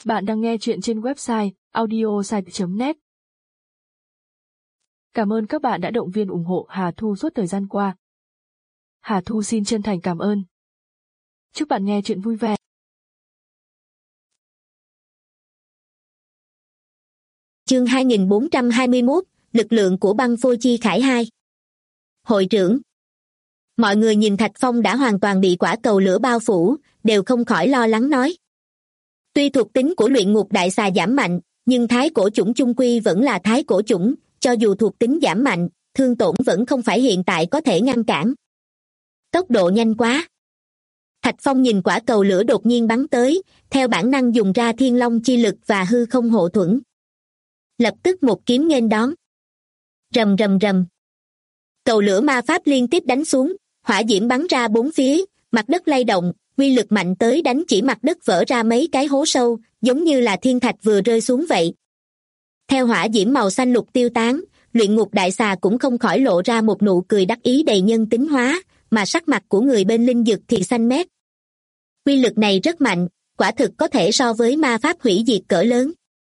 Bạn đang nghe chuyện trên website audiosite.net. Cảm ơn các bạn đã động viên ủng hộ Hà Thu suốt thời gian qua. Hà Thu xin chân thành cảm ơn. Chúc bạn nghe chuyện vui vẻ. Chương 2421, lực lượng của băng phôi chi khải 2. Hội trưởng. Mọi người nhìn Thạch Phong đã hoàn toàn bị quả cầu lửa bao phủ, đều không khỏi lo lắng nói. Tuy thuộc tính của luyện ngục đại xà giảm mạnh, nhưng thái cổ chủng chung quy vẫn là thái cổ chủng, cho dù thuộc tính giảm mạnh, thương tổn vẫn không phải hiện tại có thể ngăn cản. Tốc độ nhanh quá. Thạch Phong nhìn quả cầu lửa đột nhiên bắn tới, theo bản năng dùng ra thiên long chi lực và hư không hộ thuẫn. Lập tức một kiếm nghênh đón. Rầm rầm rầm. Cầu lửa ma pháp liên tiếp đánh xuống, hỏa diễm bắn ra bốn phía, mặt đất lay động, uy lực mạnh tới đánh chỉ mặt đất vỡ ra mấy cái hố sâu, giống như là thiên thạch vừa rơi xuống vậy. Theo hỏa diễm màu xanh lục tiêu tán, luyện ngục đại xà cũng không khỏi lộ ra một nụ cười đắc ý đầy nhân tính hóa, mà sắc mặt của người bên linh dực thì xanh mét. Uy lực này rất mạnh, quả thực có thể so với ma pháp hủy diệt cỡ lớn.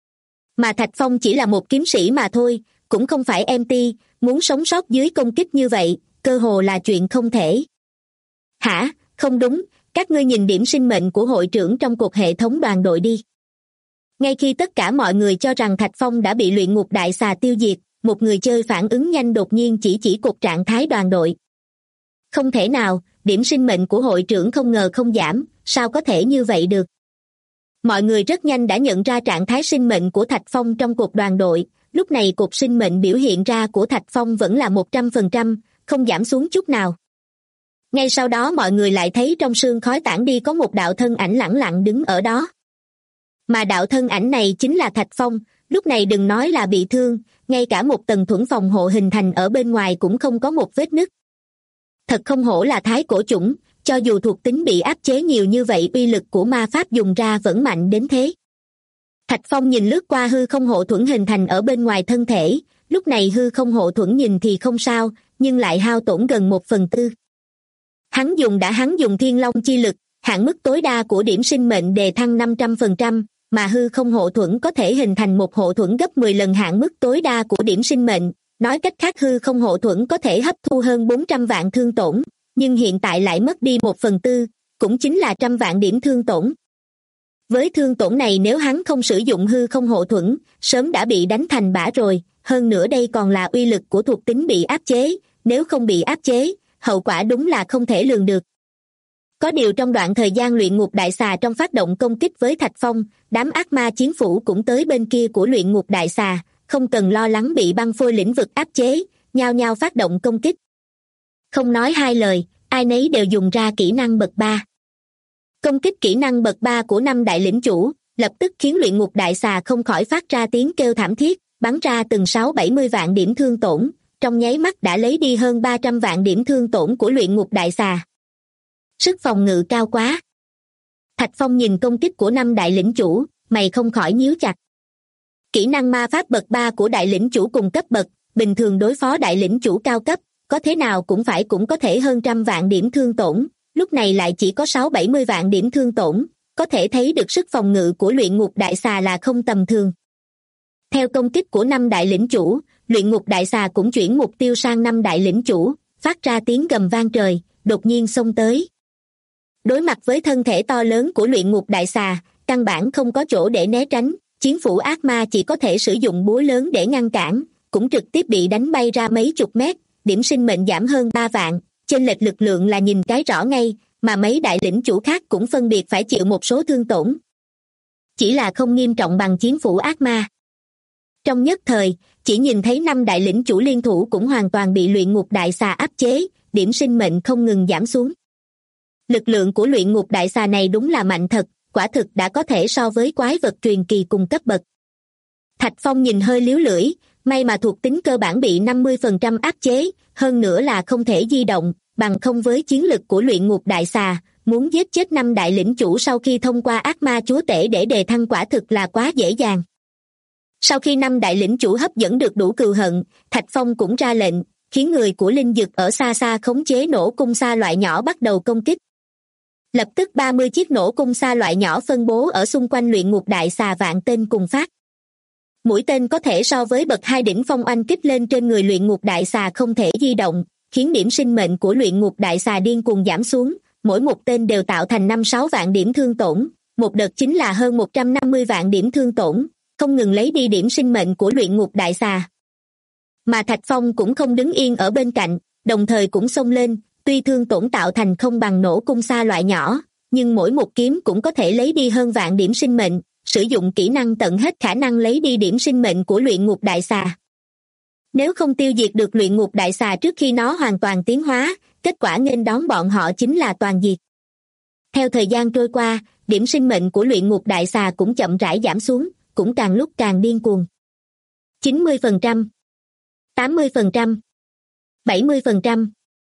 Mà Thạch Phong chỉ là một kiếm sĩ mà thôi, cũng không phải MT, muốn sống sót dưới công kích như vậy, cơ hồ là chuyện không thể. Hả, không đúng, các ngươi nhìn điểm sinh mệnh của hội trưởng trong cuộc hệ thống đoàn đội đi. Ngay khi tất cả mọi người cho rằng Thạch Phong đã bị luyện ngục đại xà tiêu diệt, một người chơi phản ứng nhanh đột nhiên chỉ cục trạng thái đoàn đội. Không thể nào, điểm sinh mệnh của hội trưởng không ngờ không giảm, sao có thể như vậy được? Mọi người rất nhanh đã nhận ra trạng thái sinh mệnh của Thạch Phong trong cuộc đoàn đội, lúc này cục sinh mệnh biểu hiện ra của Thạch Phong vẫn là 100%, không giảm xuống chút nào. Ngay sau đó mọi người lại thấy trong sương khói tản đi có một đạo thân ảnh lẳng lặng đứng ở đó. Mà đạo thân ảnh này chính là Thạch Phong, lúc này đừng nói là bị thương, ngay cả một tầng thuẫn phòng hộ hình thành ở bên ngoài cũng không có một vết nứt. Thật không hổ là thái cổ chủng, cho dù thuộc tính bị áp chế nhiều như vậy uy lực của ma pháp dùng ra vẫn mạnh đến thế. Thạch Phong nhìn lướt qua hư không hộ thuẫn hình thành ở bên ngoài thân thể, lúc này hư không hộ thuẫn nhìn thì không sao, nhưng lại hao tổn gần 1/4. Hắn dùng thiên long chi lực, hạn mức tối đa của điểm sinh mệnh đề thăng 500%, mà hư không hộ thuẫn có thể hình thành một hộ thuẫn gấp 10 lần hạn mức tối đa của điểm sinh mệnh. Nói cách khác hư không hộ thuẫn có thể hấp thu hơn 400 vạn thương tổn, nhưng hiện tại lại mất đi 1/4, cũng chính là 100 vạn điểm thương tổn. Với thương tổn này nếu hắn không sử dụng hư không hộ thuẫn, sớm đã bị đánh thành bã rồi, hơn nữa đây còn là uy lực của thuộc tính bị áp chế, nếu không bị áp chế, hậu quả đúng là không thể lường được. Có điều trong đoạn thời gian luyện ngục đại xà trong phát động công kích với Thạch Phong, đám ác ma chiến phủ cũng tới bên kia của luyện ngục đại xà, không cần lo lắng bị băng phôi lĩnh vực áp chế, nhao nhao phát động công kích. Không nói hai lời, ai nấy đều dùng ra kỹ năng bậc 3. Công kích kỹ năng bậc 3 của 5 đại lĩnh chủ, lập tức khiến luyện ngục đại xà không khỏi phát ra tiếng kêu thảm thiết, bắn ra từng 6-70 vạn điểm thương tổn, trong nháy mắt đã lấy đi hơn 300 vạn điểm thương tổn của luyện ngục đại xà. Sức phòng ngự cao quá. Thạch Phong nhìn công kích của 5 đại lĩnh chủ, mày không khỏi nhíu chặt. Kỹ năng ma pháp bậc 3 của đại lĩnh chủ cùng cấp bậc, bình thường đối phó đại lĩnh chủ cao cấp, có thế nào cũng có thể hơn 100 vạn điểm thương tổn, lúc này lại chỉ có 6-70 vạn điểm thương tổn, có thể thấy được sức phòng ngự của luyện ngục đại xà là không tầm thường. Theo công kích của 5 đại lĩnh chủ, luyện ngục đại xà cũng chuyển mục tiêu sang 5 đại lĩnh chủ, phát ra tiếng gầm vang trời, đột nhiên xông tới. Đối mặt với thân thể to lớn của luyện ngục đại xà, căn bản không có chỗ để né tránh, chiến phủ ác ma chỉ có thể sử dụng búa lớn để ngăn cản, cũng trực tiếp bị đánh bay ra mấy chục mét, điểm sinh mệnh giảm hơn 3 vạn, chênh lệch lực lượng là nhìn cái rõ ngay, mà mấy đại lĩnh chủ khác cũng phân biệt phải chịu một số thương tổn. Chỉ là không nghiêm trọng bằng chiến phủ ác ma. Trong nhất thời, chỉ nhìn thấy 5 đại lĩnh chủ liên thủ cũng hoàn toàn bị luyện ngục đại xà áp chế, điểm sinh mệnh không ngừng giảm xuống. Lực lượng của luyện ngục đại xà này đúng là mạnh thật, quả thực đã có thể so với quái vật truyền kỳ cùng cấp bậc. Thạch Phong nhìn hơi líu lưỡi, may mà thuộc tính cơ bản bị 50% áp chế, hơn nữa là không thể di động, bằng không với chiến lực của luyện ngục đại xà, muốn giết chết 5 đại lĩnh chủ sau khi thông qua ác ma chúa tể để đề thăng quả thực là quá dễ dàng. Sau khi 5 đại lĩnh chủ hấp dẫn được đủ cừu hận, Thạch Phong cũng ra lệnh, khiến người của linh dực ở xa xa khống chế nổ cung xa loại nhỏ bắt đầu công kích. Lập tức 30 chiếc nổ cung xa loại nhỏ phân bố ở xung quanh luyện ngục đại xà vạn tên cùng phát. Mũi tên có thể so với bậc 2 đỉnh phong oanh kích lên trên người luyện ngục đại xà không thể di động, khiến điểm sinh mệnh của luyện ngục đại xà điên cuồng giảm xuống, mỗi một tên đều tạo thành 5-6 vạn điểm thương tổn, một đợt chính là hơn 150 vạn điểm thương tổn, không ngừng lấy đi điểm sinh mệnh của luyện ngục đại xà. Mà Thạch Phong cũng không đứng yên ở bên cạnh, đồng thời cũng xông lên, tuy thương tổn tạo thành không bằng nổ cung xa loại nhỏ, nhưng mỗi một kiếm cũng có thể lấy đi hơn vạn điểm sinh mệnh, sử dụng kỹ năng tận hết khả năng lấy đi điểm sinh mệnh của luyện ngục đại xà. Nếu không tiêu diệt được luyện ngục đại xà trước khi nó hoàn toàn tiến hóa, kết quả nghênh đón bọn họ chính là toàn diệt. Theo thời gian trôi qua, điểm sinh mệnh của luyện ngục đại xà cũng chậm rãi giảm xuống, cũng càng lúc càng điên cuồng. 90%, 80%, 70%.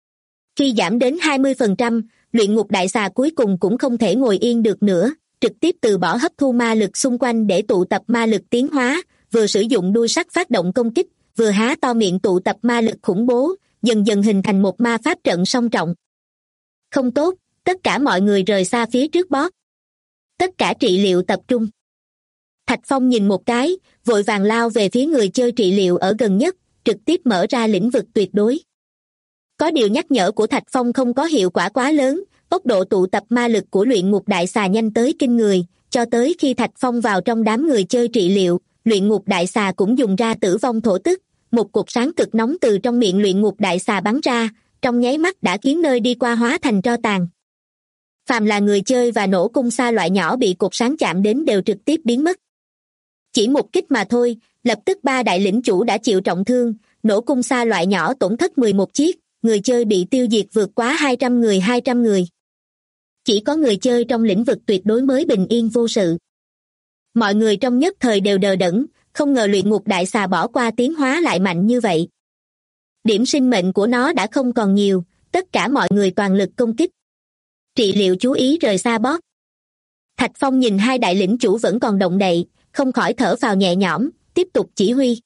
Khi giảm đến 20%, luyện ngục đại xà cuối cùng cũng không thể ngồi yên được nữa, trực tiếp từ bỏ hấp thu ma lực xung quanh để tụ tập ma lực tiến hóa, vừa sử dụng đuôi sắt phát động công kích, vừa há to miệng tụ tập ma lực khủng bố, dần dần hình thành một ma pháp trận song trọng. Không tốt, tất cả mọi người rời xa phía trước boss. Tất cả trị liệu tập trung. Thạch Phong nhìn một cái, vội vàng lao về phía người chơi trị liệu ở gần nhất, trực tiếp mở ra lĩnh vực tuyệt đối. Có điều nhắc nhở của Thạch Phong không có hiệu quả quá lớn, tốc độ tụ tập ma lực của luyện ngục đại xà nhanh tới kinh người, cho tới khi Thạch Phong vào trong đám người chơi trị liệu, luyện ngục đại xà cũng dùng ra tử vong thổ tức, một cột sáng cực nóng từ trong miệng luyện ngục đại xà bắn ra, trong nháy mắt đã khiến nơi đi qua hóa thành tro tàn. Phàm là người chơi và nổ cung xa loại nhỏ bị cột sáng chạm đến đều trực tiếp biến mất. Chỉ một kích mà thôi, lập tức 3 đại lĩnh chủ đã chịu trọng thương, nổ cung xa loại nhỏ tổn thất 11 chiếc, người chơi bị tiêu diệt vượt quá 200 người. Chỉ có người chơi trong lĩnh vực tuyệt đối mới bình yên vô sự. Mọi người trong nhất thời đều đờ đẫn, không ngờ luyện ngục đại xà bỏ qua tiến hóa lại mạnh như vậy. Điểm sinh mệnh của nó đã không còn nhiều, tất cả mọi người toàn lực công kích. Trị liệu chú ý rời xa boss. Thạch Phong nhìn 2 đại lĩnh chủ vẫn còn động đậy, không khỏi thở phào nhẹ nhõm, tiếp tục chỉ huy.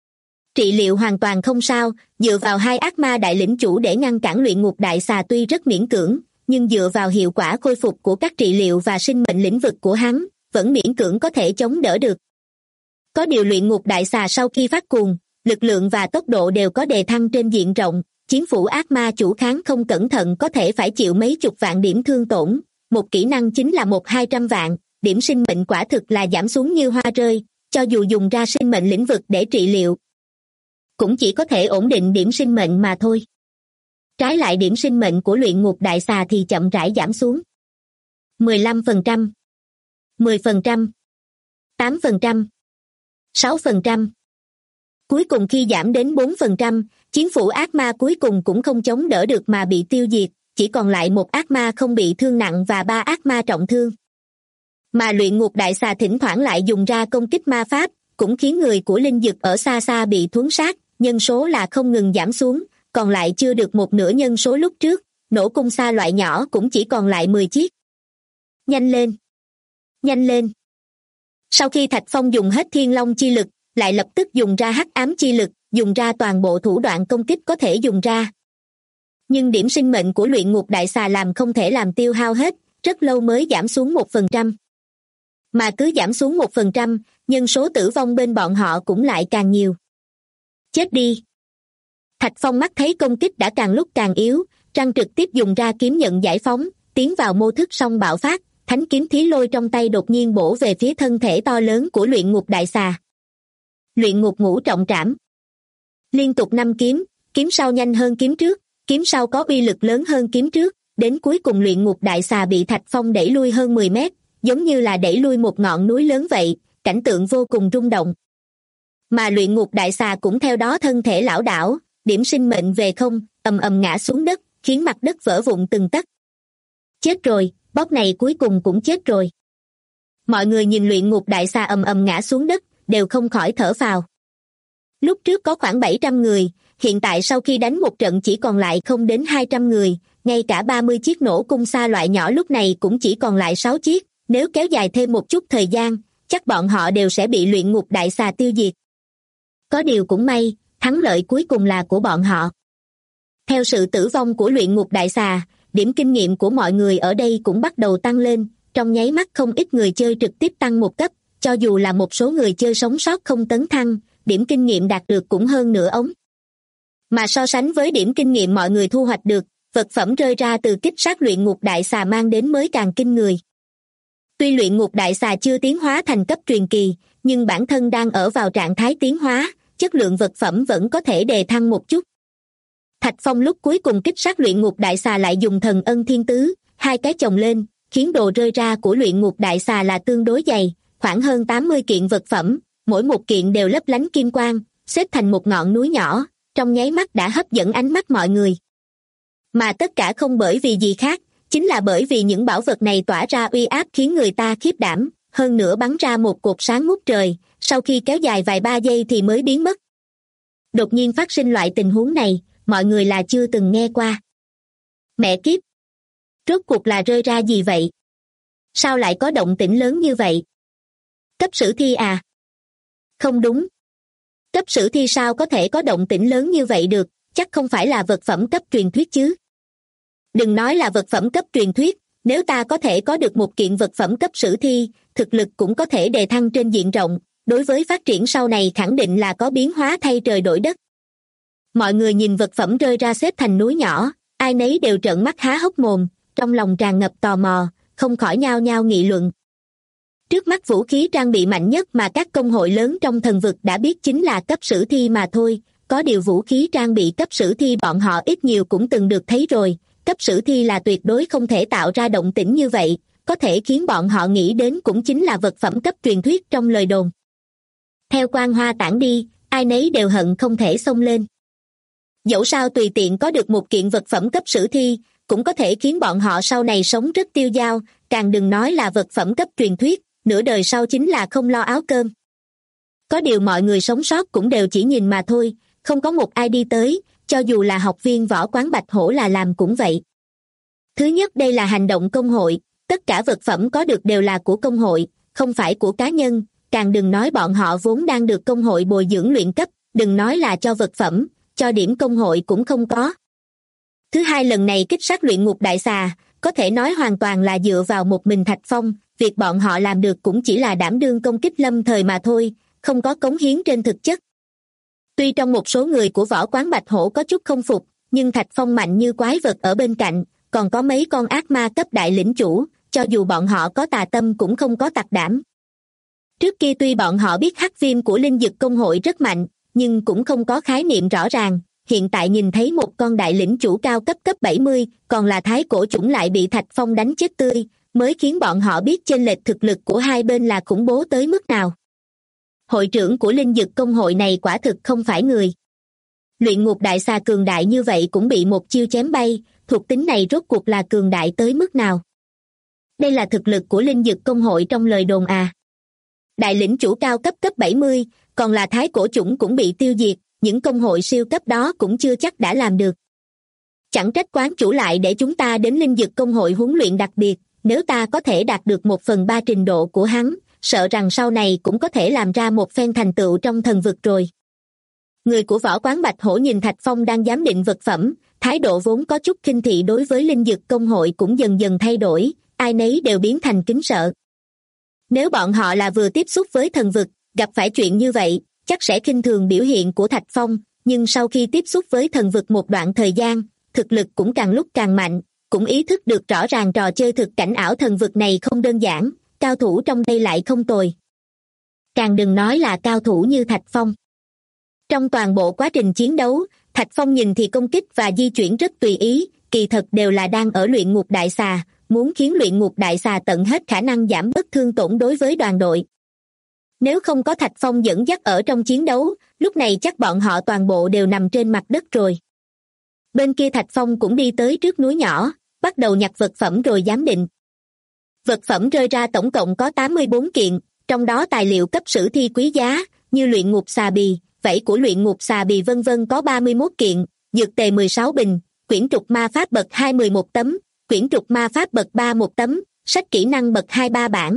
Trị liệu hoàn toàn không sao, dựa vào 2 ác ma đại lĩnh chủ để ngăn cản luyện ngục đại xà tuy rất miễn cưỡng, nhưng dựa vào hiệu quả khôi phục của các trị liệu và sinh mệnh lĩnh vực của hắn, vẫn miễn cưỡng có thể chống đỡ được. Có điều luyện ngục đại xà sau khi phát cuồng, lực lượng và tốc độ đều có đề thăng trên diện rộng, chiến phủ ác ma chủ kháng không cẩn thận có thể phải chịu mấy chục vạn điểm thương tổn, một kỹ năng chính là 100-200 vạn, điểm sinh mệnh quả thực là giảm xuống như hoa rơi, cho dù dùng ra sinh mệnh lĩnh vực để trị liệu, cũng chỉ có thể ổn định điểm sinh mệnh mà thôi. Trái lại điểm sinh mệnh của luyện ngục đại xà thì chậm rãi giảm xuống. 15%, 10%, 8%, 6%. Cuối cùng khi giảm đến 4%, chiến phủ ác ma cuối cùng cũng không chống đỡ được mà bị tiêu diệt, chỉ còn lại 1 ác ma không bị thương nặng và 3 ác ma trọng thương. Mà luyện ngục đại xà thỉnh thoảng lại dùng ra công kích ma pháp, cũng khiến người của linh dực ở xa xa bị thuấn sát, nhân số là không ngừng giảm xuống, còn lại chưa được một nửa nhân số lúc trước, nổ cung xa loại nhỏ cũng chỉ còn lại 10 chiếc. Nhanh lên! Nhanh lên! Sau khi Thạch Phong dùng hết thiên long chi lực, lại lập tức dùng ra hắc ám chi lực, dùng ra toàn bộ thủ đoạn công kích có thể dùng ra. Nhưng điểm sinh mệnh của luyện ngục đại xà làm không thể làm tiêu hao hết, rất lâu mới giảm xuống 1%. Mà cứ giảm xuống 1%, nhân số tử vong bên bọn họ cũng lại càng nhiều. Chết đi! Thạch Phong mắt thấy công kích đã càng lúc càng yếu, trăng trực tiếp dùng ra kiếm nhận giải phóng, tiến vào mô thức song bạo phát, thánh kiếm thí lôi trong tay đột nhiên bổ về phía thân thể to lớn của luyện ngục đại xà. Luyện ngục ngũ trọng trảm. Liên tục 5 kiếm, kiếm sau nhanh hơn kiếm trước, kiếm sau có uy lực lớn hơn kiếm trước, đến cuối cùng luyện ngục đại xà bị Thạch Phong đẩy lui hơn 10 mét, giống như là đẩy lui một ngọn núi lớn vậy, cảnh tượng vô cùng rung động. Mà luyện ngục đại xà cũng theo đó thân thể lảo đảo, điểm sinh mệnh về không, ầm ầm ngã xuống đất, khiến mặt đất vỡ vụn từng tấc. Chết rồi, boss này cuối cùng cũng chết rồi. Mọi người nhìn luyện ngục đại xà ầm ầm ngã xuống đất, đều không khỏi thở phào. Lúc trước có khoảng 700 người, hiện tại sau khi đánh một trận chỉ còn lại không đến 200 người, ngay cả 30 chiếc nổ cung xa loại nhỏ lúc này cũng chỉ còn lại 6 chiếc, nếu kéo dài thêm một chút thời gian, chắc bọn họ đều sẽ bị luyện ngục đại xà tiêu diệt. Có điều cũng may, thắng lợi cuối cùng là của bọn họ. Theo sự tử vong của luyện ngục đại xà, điểm kinh nghiệm của mọi người ở đây cũng bắt đầu tăng lên, trong nháy mắt không ít người chơi trực tiếp tăng một cấp, cho dù là một số người chơi sống sót không tấn thăng, điểm kinh nghiệm đạt được cũng hơn nửa ống. Mà so sánh với điểm kinh nghiệm mọi người thu hoạch được, vật phẩm rơi ra từ kích sát luyện ngục đại xà mang đến mới càng kinh người. Tuy luyện ngục đại xà chưa tiến hóa thành cấp truyền kỳ, nhưng bản thân đang ở vào trạng thái tiến hóa, chất lượng vật phẩm vẫn có thể đề thăng một chút. Thạch Phong lúc cuối cùng kích sát luyện ngục đại xà lại dùng thần ân thiên tứ, hai cái chồng lên, khiến đồ rơi ra của luyện ngục đại xà là tương đối dày, khoảng hơn 80 kiện vật phẩm, mỗi một kiện đều lấp lánh kim quang, xếp thành một ngọn núi nhỏ, trong nháy mắt đã hấp dẫn ánh mắt mọi người. Mà tất cả không bởi vì gì khác, chính là bởi vì những bảo vật này tỏa ra uy áp khiến người ta khiếp đảm, hơn nữa bắn ra một cột sáng ngút trời, sau khi kéo dài vài ba giây thì mới biến mất. Đột nhiên phát sinh loại tình huống này, mọi người là chưa từng nghe qua. Mẹ kiếp! Rốt cuộc là rơi ra gì vậy? Sao lại có động tĩnh lớn như vậy? Cấp sử thi à? Không đúng. Cấp sử thi sao có thể có động tĩnh lớn như vậy được, chắc không phải là vật phẩm cấp truyền thuyết chứ. Đừng nói là vật phẩm cấp truyền thuyết, nếu ta có thể có được một kiện vật phẩm cấp sử thi, thực lực cũng có thể đề thăng trên diện rộng, đối với phát triển sau này khẳng định là có biến hóa thay trời đổi đất. Mọi người nhìn vật phẩm rơi ra xếp thành núi nhỏ, ai nấy đều trợn mắt há hốc mồm, trong lòng tràn ngập tò mò, không khỏi nhao nhao nghị luận. Trước mắt vũ khí trang bị mạnh nhất mà các công hội lớn trong thần vực đã biết chính là cấp sử thi mà thôi, có điều vũ khí trang bị cấp sử thi bọn họ ít nhiều cũng từng được thấy rồi, cấp sử thi là tuyệt đối không thể tạo ra động tĩnh như vậy, có thể khiến bọn họ nghĩ đến cũng chính là vật phẩm cấp truyền thuyết trong lời đồn. Theo quang hoa tản đi, ai nấy đều hận không thể xông lên. Dẫu sao tùy tiện có được một kiện vật phẩm cấp sử thi, cũng có thể khiến bọn họ sau này sống rất tiêu dao, càng đừng nói là vật phẩm cấp truyền thuyết, nửa đời sau chính là không lo áo cơm. Có điều mọi người sống sót cũng đều chỉ nhìn mà thôi, không có một ai đi tới, cho dù là học viên võ quán Bạch Hổ là làm cũng vậy. Thứ nhất, đây là hành động công hội, tất cả vật phẩm có được đều là của công hội, không phải của cá nhân, càng đừng nói bọn họ vốn đang được công hội bồi dưỡng luyện cấp, đừng nói là cho vật phẩm, cho điểm công hội cũng không có. Thứ hai, lần này kích sát luyện ngục đại xà, có thể nói hoàn toàn là dựa vào một mình Thạch Phong, việc bọn họ làm được cũng chỉ là đảm đương công kích lâm thời mà thôi, không có cống hiến trên thực chất. Tuy trong một số người của võ quán Bạch Hổ có chút không phục, nhưng Thạch Phong mạnh như quái vật ở bên cạnh, còn có mấy con ác ma cấp đại lĩnh chủ, cho dù bọn họ có tà tâm cũng không có tặc đảm. Trước kia tuy bọn họ biết hắc viêm của linh dực công hội rất mạnh, nhưng cũng không có khái niệm rõ ràng, hiện tại nhìn thấy một con đại lĩnh chủ cao cấp 70, còn là thái cổ chủng lại bị Thạch Phong đánh chết tươi, mới khiến bọn họ biết chênh lệch thực lực của hai bên là khủng bố tới mức nào. Hội trưởng của linh dực công hội này quả thực không phải người. Luyện ngục đại xà cường đại như vậy cũng bị một chiêu chém bay, thuộc tính này rốt cuộc là cường đại tới mức nào? Đây là thực lực của linh dực công hội trong lời đồn à? Đại lĩnh chủ cao cấp 70, còn là thái cổ chủng cũng bị tiêu diệt, những công hội siêu cấp đó cũng chưa chắc đã làm được. Chẳng trách quán chủ lại để chúng ta đến linh dực công hội huấn luyện đặc biệt, nếu ta có thể đạt được 1/3 trình độ của hắn, sợ rằng sau này cũng có thể làm ra một phen thành tựu trong thần vực rồi. Người của võ quán Bạch Hổ nhìn Thạch Phong đang giám định vật phẩm, thái độ vốn có chút khinh thị đối với linh dực công hội cũng dần dần thay đổi, ai nấy đều biến thành kính sợ. Nếu bọn họ là vừa tiếp xúc với thần vực, gặp phải chuyện như vậy, chắc sẽ khinh thường biểu hiện của Thạch Phong, nhưng sau khi tiếp xúc với thần vực một đoạn thời gian, thực lực cũng càng lúc càng mạnh, cũng ý thức được rõ ràng trò chơi thực cảnh ảo thần vực này không đơn giản, cao thủ trong đây lại không tồi. Càng đừng nói là cao thủ như Thạch Phong. Trong toàn bộ quá trình chiến đấu, Thạch Phong nhìn thì công kích và di chuyển rất tùy ý, kỳ thật đều là đang ở luyện ngục đại xà, muốn khiến luyện ngục đại xà tận hết khả năng giảm bớt thương tổn đối với đoàn đội. Nếu không có Thạch Phong dẫn dắt ở trong chiến đấu, lúc này chắc bọn họ toàn bộ đều nằm trên mặt đất rồi. Bên kia Thạch Phong cũng đi tới trước núi nhỏ, bắt đầu nhặt vật phẩm rồi giám định. Vật phẩm rơi ra tổng cộng có 84 kiện, trong đó tài liệu cấp sử thi quý giá, như luyện ngục xà bì, vảy của luyện ngục xà bì vân vân có 31 kiện, dược tề 16 bình, quyển trục ma pháp bậc 2 11 tấm, quyển trục ma pháp bậc 3 1 tấm, sách kỹ năng bậc 2 3 bản.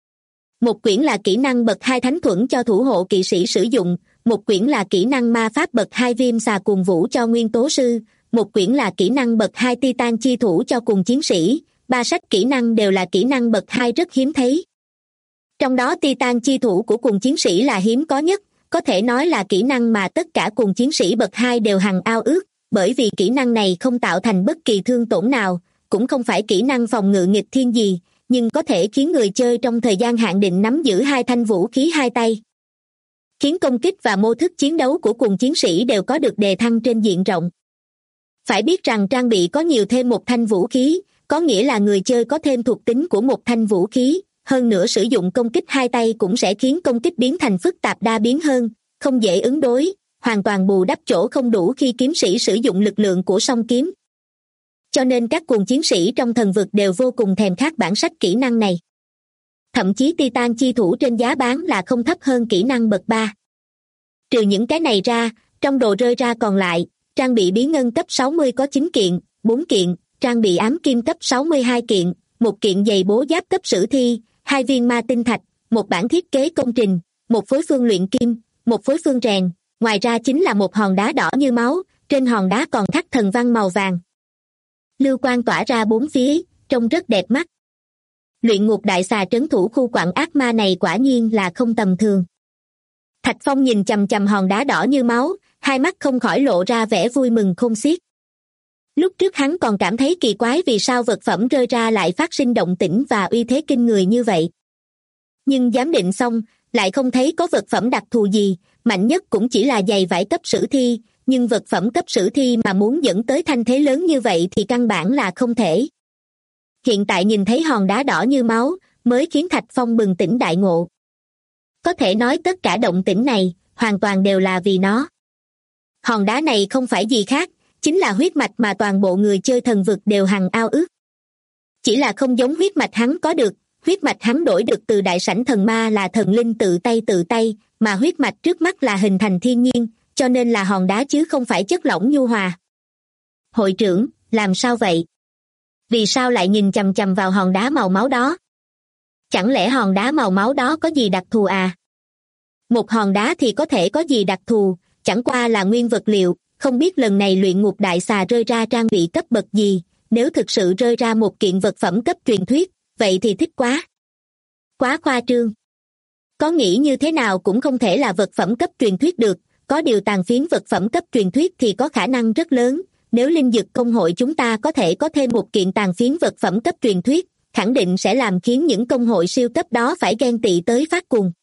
Một quyển là kỹ năng bậc 2 thánh thuẫn cho thủ hộ kỵ sĩ sử dụng, một quyển là kỹ năng ma pháp bậc 2 viêm xà cuồng vũ cho nguyên tố sư, một quyển là kỹ năng bậc 2 Titan chi thủ cho cùng chiến sĩ, 3 sách kỹ năng đều là kỹ năng bậc 2 rất hiếm thấy. Trong đó Titan chi thủ của cùng chiến sĩ là hiếm có nhất, có thể nói là kỹ năng mà tất cả cùng chiến sĩ bậc 2 đều hằng ao ước, bởi vì kỹ năng này không tạo thành bất kỳ thương tổn nào, cũng không phải kỹ năng phòng ngự nghịch thiên gì, nhưng có thể khiến người chơi trong thời gian hạn định nắm giữ 2 thanh vũ khí hai tay, khiến công kích và mô thức chiến đấu của cùng chiến sĩ đều có được đề thăng trên diện rộng. Phải biết rằng trang bị có nhiều thêm một thanh vũ khí, có nghĩa là người chơi có thêm thuộc tính của một thanh vũ khí, hơn nữa sử dụng công kích hai tay cũng sẽ khiến công kích biến thành phức tạp đa biến hơn, không dễ ứng đối, hoàn toàn bù đắp chỗ không đủ khi kiếm sĩ sử dụng lực lượng của song kiếm. Cho nên các cuồng chiến sĩ trong thần vực đều vô cùng thèm khát bản sách kỹ năng này. Thậm chí Titan chi thủ trên giá bán là không thấp hơn kỹ năng bậc 3. Trừ những cái này ra, trong đồ rơi ra còn lại, trang bị bí ngân cấp 60 có 9 kiện, 4 kiện, trang bị ám kim cấp 62 kiện, 1 kiện giày bố giáp cấp sử thi, 2 viên ma tinh thạch, 1 bản thiết kế công trình, 1 phối phương luyện kim, 1 phối phương rèn, ngoài ra chính là một hòn đá đỏ như máu, trên hòn đá còn khắc thần văn màu vàng. Lưu quang tỏa ra bốn phía, trông rất đẹp mắt. Luyện ngục đại xà trấn thủ khu quặng ác ma này quả nhiên là không tầm thường. Thạch Phong nhìn chằm chằm hòn đá đỏ như máu, hai mắt không khỏi lộ ra vẻ vui mừng khôn xiết. Lúc trước hắn còn cảm thấy kỳ quái vì sao vật phẩm rơi ra lại phát sinh động tĩnh và uy thế kinh người như vậy. Nhưng giám định xong, lại không thấy có vật phẩm đặc thù gì, mạnh nhất cũng chỉ là giày vải cấp sử thi, nhưng vật phẩm cấp sử thi mà muốn dẫn tới thanh thế lớn như vậy thì căn bản là không thể. Hiện tại nhìn thấy hòn đá đỏ như máu, mới khiến Thạch Phong bừng tỉnh đại ngộ. Có thể nói tất cả động tĩnh này, hoàn toàn đều là vì nó. Hòn đá này không phải gì khác, chính là huyết mạch mà toàn bộ người chơi thần vực đều hằng ao ước. Chỉ là không giống huyết mạch hắn có được, huyết mạch hắn đổi được từ đại sảnh thần ma là thần linh tự tay, mà huyết mạch trước mắt là hình thành thiên nhiên, cho nên là hòn đá chứ không phải chất lỏng nhu hòa. Hội trưởng, làm sao vậy? Vì sao lại nhìn chằm chằm vào hòn đá màu máu đó? Chẳng lẽ hòn đá màu máu đó có gì đặc thù à? Một hòn đá thì có thể có gì đặc thù, chẳng qua là nguyên vật liệu, không biết lần này luyện ngục đại xà rơi ra trang bị cấp bậc gì, nếu thực sự rơi ra một kiện vật phẩm cấp truyền thuyết, vậy thì thích quá. Quá khoa trương. Có nghĩ như thế nào cũng không thể là vật phẩm cấp truyền thuyết được, có điều tàn phiến vật phẩm cấp truyền thuyết thì có khả năng rất lớn, nếu linh dực công hội chúng ta có thể có thêm một kiện tàn phiến vật phẩm cấp truyền thuyết, khẳng định sẽ làm khiến những công hội siêu cấp đó phải ghen tị tới phát cuồng.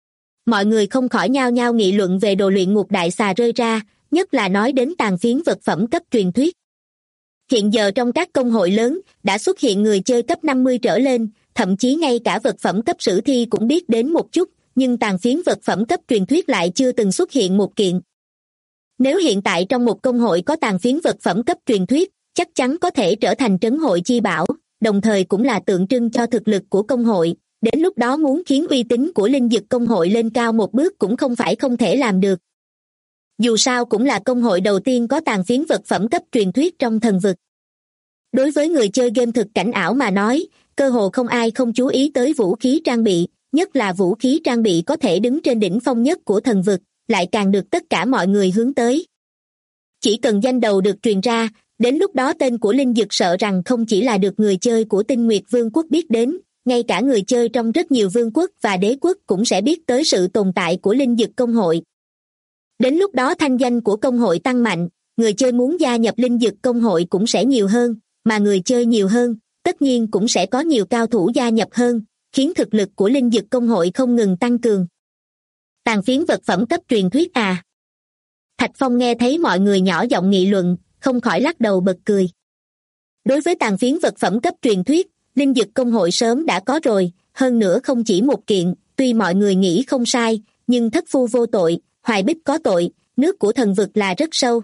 Mọi người không khỏi nhao nhao nghị luận về đồ luyện ngục đại xà rơi ra, nhất là nói đến tàn phiến vật phẩm cấp truyền thuyết. Hiện giờ trong các công hội lớn, đã xuất hiện người chơi cấp 50 trở lên, thậm chí ngay cả vật phẩm cấp sử thi cũng biết đến một chút, nhưng tàn phiến vật phẩm cấp truyền thuyết lại chưa từng xuất hiện một kiện. Nếu hiện tại trong một công hội có tàn phiến vật phẩm cấp truyền thuyết, chắc chắn có thể trở thành trấn hội chi bảo, đồng thời cũng là tượng trưng cho thực lực của công hội, đến lúc đó muốn khiến uy tín của linh dực công hội lên cao một bước cũng không phải không thể làm được. Dù sao cũng là công hội đầu tiên có tàn phiến vật phẩm cấp truyền thuyết trong thần vực. Đối với người chơi game thực cảnh ảo mà nói, cơ hồ không ai không chú ý tới vũ khí trang bị, nhất là vũ khí trang bị có thể đứng trên đỉnh phong nhất của thần vực, lại càng được tất cả mọi người hướng tới. Chỉ cần danh đầu được truyền ra, đến lúc đó tên của linh dực sợ rằng không chỉ là được người chơi của Tinh Nguyệt Vương quốc biết đến, ngay cả người chơi trong rất nhiều vương quốc và đế quốc cũng sẽ biết tới sự tồn tại của linh dực công hội. Đến lúc đó thanh danh của công hội tăng mạnh, người chơi muốn gia nhập linh dực công hội cũng sẽ nhiều hơn, mà người chơi nhiều hơn, tất nhiên cũng sẽ có nhiều cao thủ gia nhập hơn, khiến thực lực của linh dực công hội không ngừng tăng cường. Tàn phiến vật phẩm cấp truyền thuyết à? Thạch Phong nghe thấy mọi người nhỏ giọng nghị luận, không khỏi lắc đầu bật cười. Đối với tàn phiến vật phẩm cấp truyền thuyết, linh dực công hội sớm đã có rồi, hơn nữa không chỉ một kiện, tuy mọi người nghĩ không sai, nhưng thất phu vô tội, hoài bích có tội, nước của thần vực là rất sâu.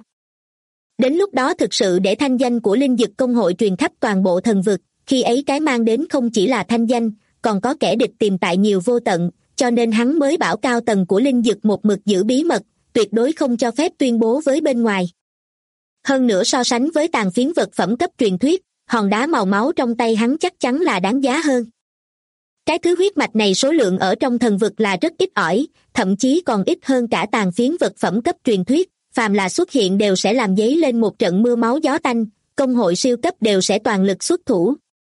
Đến lúc đó thực sự để thanh danh của linh dực công hội truyền khắp toàn bộ thần vực, khi ấy cái mang đến không chỉ là thanh danh, còn có kẻ địch tìm tại nhiều vô tận, cho nên hắn mới bảo cao tầng của linh dực một mực giữ bí mật, tuyệt đối không cho phép tuyên bố với bên ngoài. Hơn nữa so sánh với tàn phiến vật phẩm cấp truyền thuyết, hòn đá màu máu trong tay hắn chắc chắn là đáng giá hơn. Cái thứ huyết mạch này số lượng ở trong thần vực là rất ít ỏi, thậm chí còn ít hơn cả tàn phiến vật phẩm cấp truyền thuyết, phàm là xuất hiện đều sẽ làm dấy lên một trận mưa máu gió tanh, công hội siêu cấp đều sẽ toàn lực xuất thủ.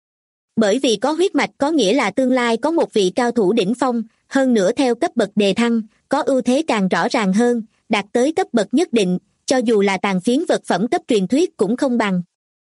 Bởi vì có huyết mạch có nghĩa là tương lai có một vị cao thủ đỉnh phong, hơn nữa theo cấp bậc đề thăng, có ưu thế càng rõ ràng hơn, đạt tới cấp bậc nhất định, cho dù là tàn phiến vật phẩm cấp truyền thuyết cũng không bằng.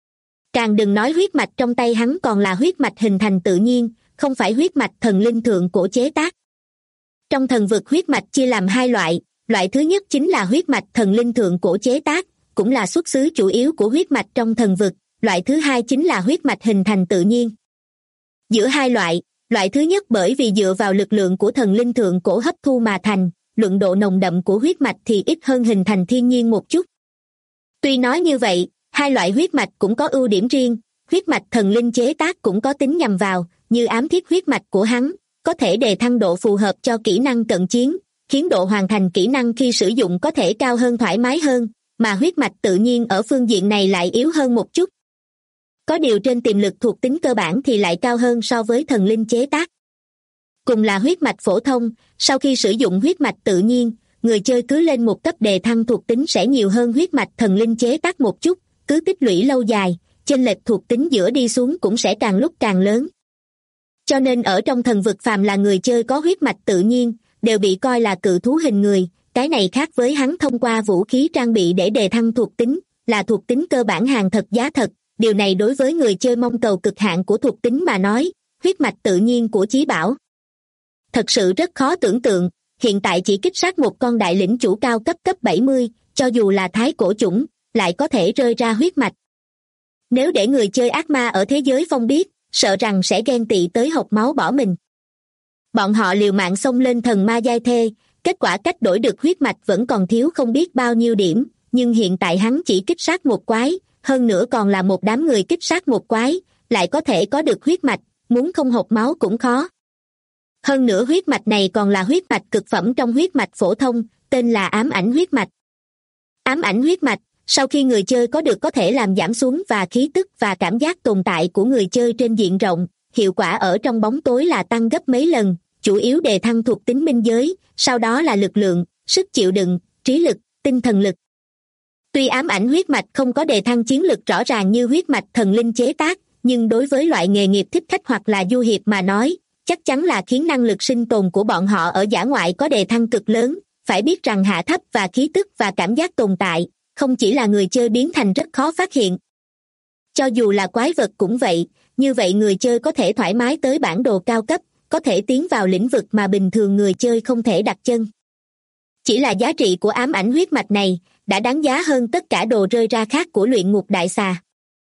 Càng đừng nói huyết mạch trong tay hắn còn là huyết mạch hình thành tự nhiên, không phải huyết mạch thần linh thượng cổ chế tác. Trong thần vực huyết mạch chia làm hai loại, loại thứ nhất chính là huyết mạch thần linh thượng cổ chế tác, cũng là xuất xứ chủ yếu của huyết mạch trong thần vực, loại thứ hai chính là huyết mạch hình thành tự nhiên. Giữa hai loại thứ nhất bởi vì dựa vào lực lượng của thần linh thượng cổ hấp thu mà thành, luận độ nồng đậm của huyết mạch thì ít hơn hình thành thiên nhiên một chút. Tuy nói như vậy, hai loại huyết mạch cũng có ưu điểm riêng, huyết mạch thần linh chế tác cũng có tính nhằm vào, như ám thiết huyết mạch của hắn, có thể đề thăng độ phù hợp cho kỹ năng cận chiến, khiến độ hoàn thành kỹ năng khi sử dụng có thể cao hơn thoải mái hơn, mà huyết mạch tự nhiên ở phương diện này lại yếu hơn một chút. Có điều trên tiềm lực thuộc tính cơ bản thì lại cao hơn so với thần linh chế tác. Cùng là huyết mạch phổ thông, sau khi sử dụng huyết mạch tự nhiên, người chơi cứ lên một cấp đề thăng thuộc tính sẽ nhiều hơn huyết mạch thần linh chế tác một chút, cứ tích lũy lâu dài, chênh lệch thuộc tính giữa đi xuống cũng sẽ càng lúc càng lớn. Cho nên ở trong thần vực phàm là người chơi có huyết mạch tự nhiên, đều bị coi là cự thú hình người, cái này khác với hắn thông qua vũ khí trang bị để đề thăng thuộc tính, là thuộc tính cơ bản hàng thật giá thật, điều này đối với người chơi mong cầu cực hạn của thuộc tính mà nói, huyết mạch tự nhiên của chí bảo. Thật sự rất khó tưởng tượng, hiện tại chỉ kích sát một con đại lĩnh chủ cao cấp 70, cho dù là thái cổ chủng, lại có thể rơi ra huyết mạch. Nếu để người chơi ác ma ở thế giới phong biết, sợ rằng sẽ ghen tị tới hộc máu bỏ mình. Bọn họ liều mạng xông lên thần ma giai thê, kết quả cách đổi được huyết mạch vẫn còn thiếu không biết bao nhiêu điểm, nhưng hiện tại hắn chỉ kích sát một quái, hơn nữa còn là một đám người kích sát một quái, lại có thể có được huyết mạch, muốn không hộc máu cũng khó. Hơn nữa huyết mạch này còn là huyết mạch cực phẩm trong huyết mạch phổ thông, tên là ám ảnh huyết mạch. Ám ảnh huyết mạch, sau khi người chơi có được có thể làm giảm xuống và khí tức và cảm giác tồn tại của người chơi trên diện rộng, hiệu quả ở trong bóng tối là tăng gấp mấy lần, chủ yếu đề thăng thuộc tính minh giới, sau đó là lực lượng, sức chịu đựng, trí lực, tinh thần lực. Tuy ám ảnh huyết mạch không có đề thăng chiến lực rõ ràng như huyết mạch thần linh chế tác, nhưng đối với loại nghề nghiệp thích khách hoặc là du hiệp mà nói, chắc chắn là khiến năng lực sinh tồn của bọn họ ở dã ngoại có đề thăng cực lớn, phải biết rằng hạ thấp và khí tức và cảm giác tồn tại, không chỉ là người chơi biến thành rất khó phát hiện. Cho dù là quái vật cũng vậy, như vậy người chơi có thể thoải mái tới bản đồ cao cấp, có thể tiến vào lĩnh vực mà bình thường người chơi không thể đặt chân. Chỉ là giá trị của ám ảnh huyết mạch này, đã đáng giá hơn tất cả đồ rơi ra khác của luyện ngục đại xà.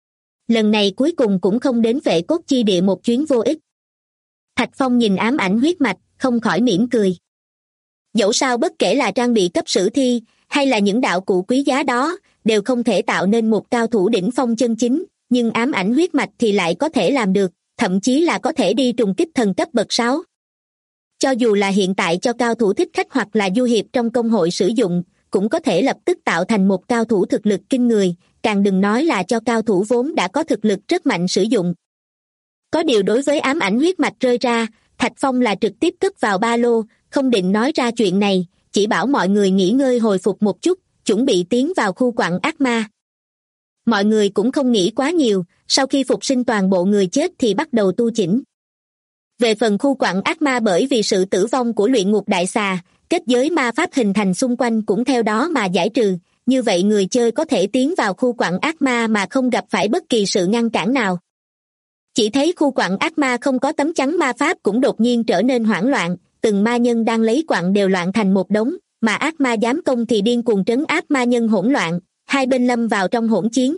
Lần này cuối cùng cũng không đến vệ cốt chi địa một chuyến vô ích. Thạch Phong nhìn ám ảnh huyết mạch, không khỏi mỉm cười. Dẫu sao bất kể là trang bị cấp sử thi, hay là những đạo cụ quý giá đó, đều không thể tạo nên một cao thủ đỉnh phong chân chính, nhưng ám ảnh huyết mạch thì lại có thể làm được, thậm chí là có thể đi trùng kích thần cấp bậc 6. Cho dù là hiện tại cho cao thủ thích khách hoặc là du hiệp trong công hội sử dụng, cũng có thể lập tức tạo thành một cao thủ thực lực kinh người, càng đừng nói là cho cao thủ vốn đã có thực lực rất mạnh sử dụng. Có điều đối với ám ảnh huyết mạch rơi ra, Thạch Phong là trực tiếp cất vào ba lô, không định nói ra chuyện này, chỉ bảo mọi người nghỉ ngơi hồi phục một chút, chuẩn bị tiến vào khu quặng ác ma. Mọi người cũng không nghĩ quá nhiều, sau khi phục sinh toàn bộ người chết thì bắt đầu tu chỉnh. Về phần khu quặng ác ma bởi vì sự tử vong của luyện ngục đại xà, kết giới ma pháp hình thành xung quanh cũng theo đó mà giải trừ, như vậy người chơi có thể tiến vào khu quặng ác ma mà không gặp phải bất kỳ sự ngăn cản nào. Chỉ thấy khu quặng ác ma không có tấm chắn ma pháp cũng đột nhiên trở nên hoảng loạn, từng ma nhân đang lấy quặng đều loạn thành một đống, mà ác ma giám công thì điên cuồng trấn áp ma nhân hỗn loạn, hai bên lâm vào trong hỗn chiến.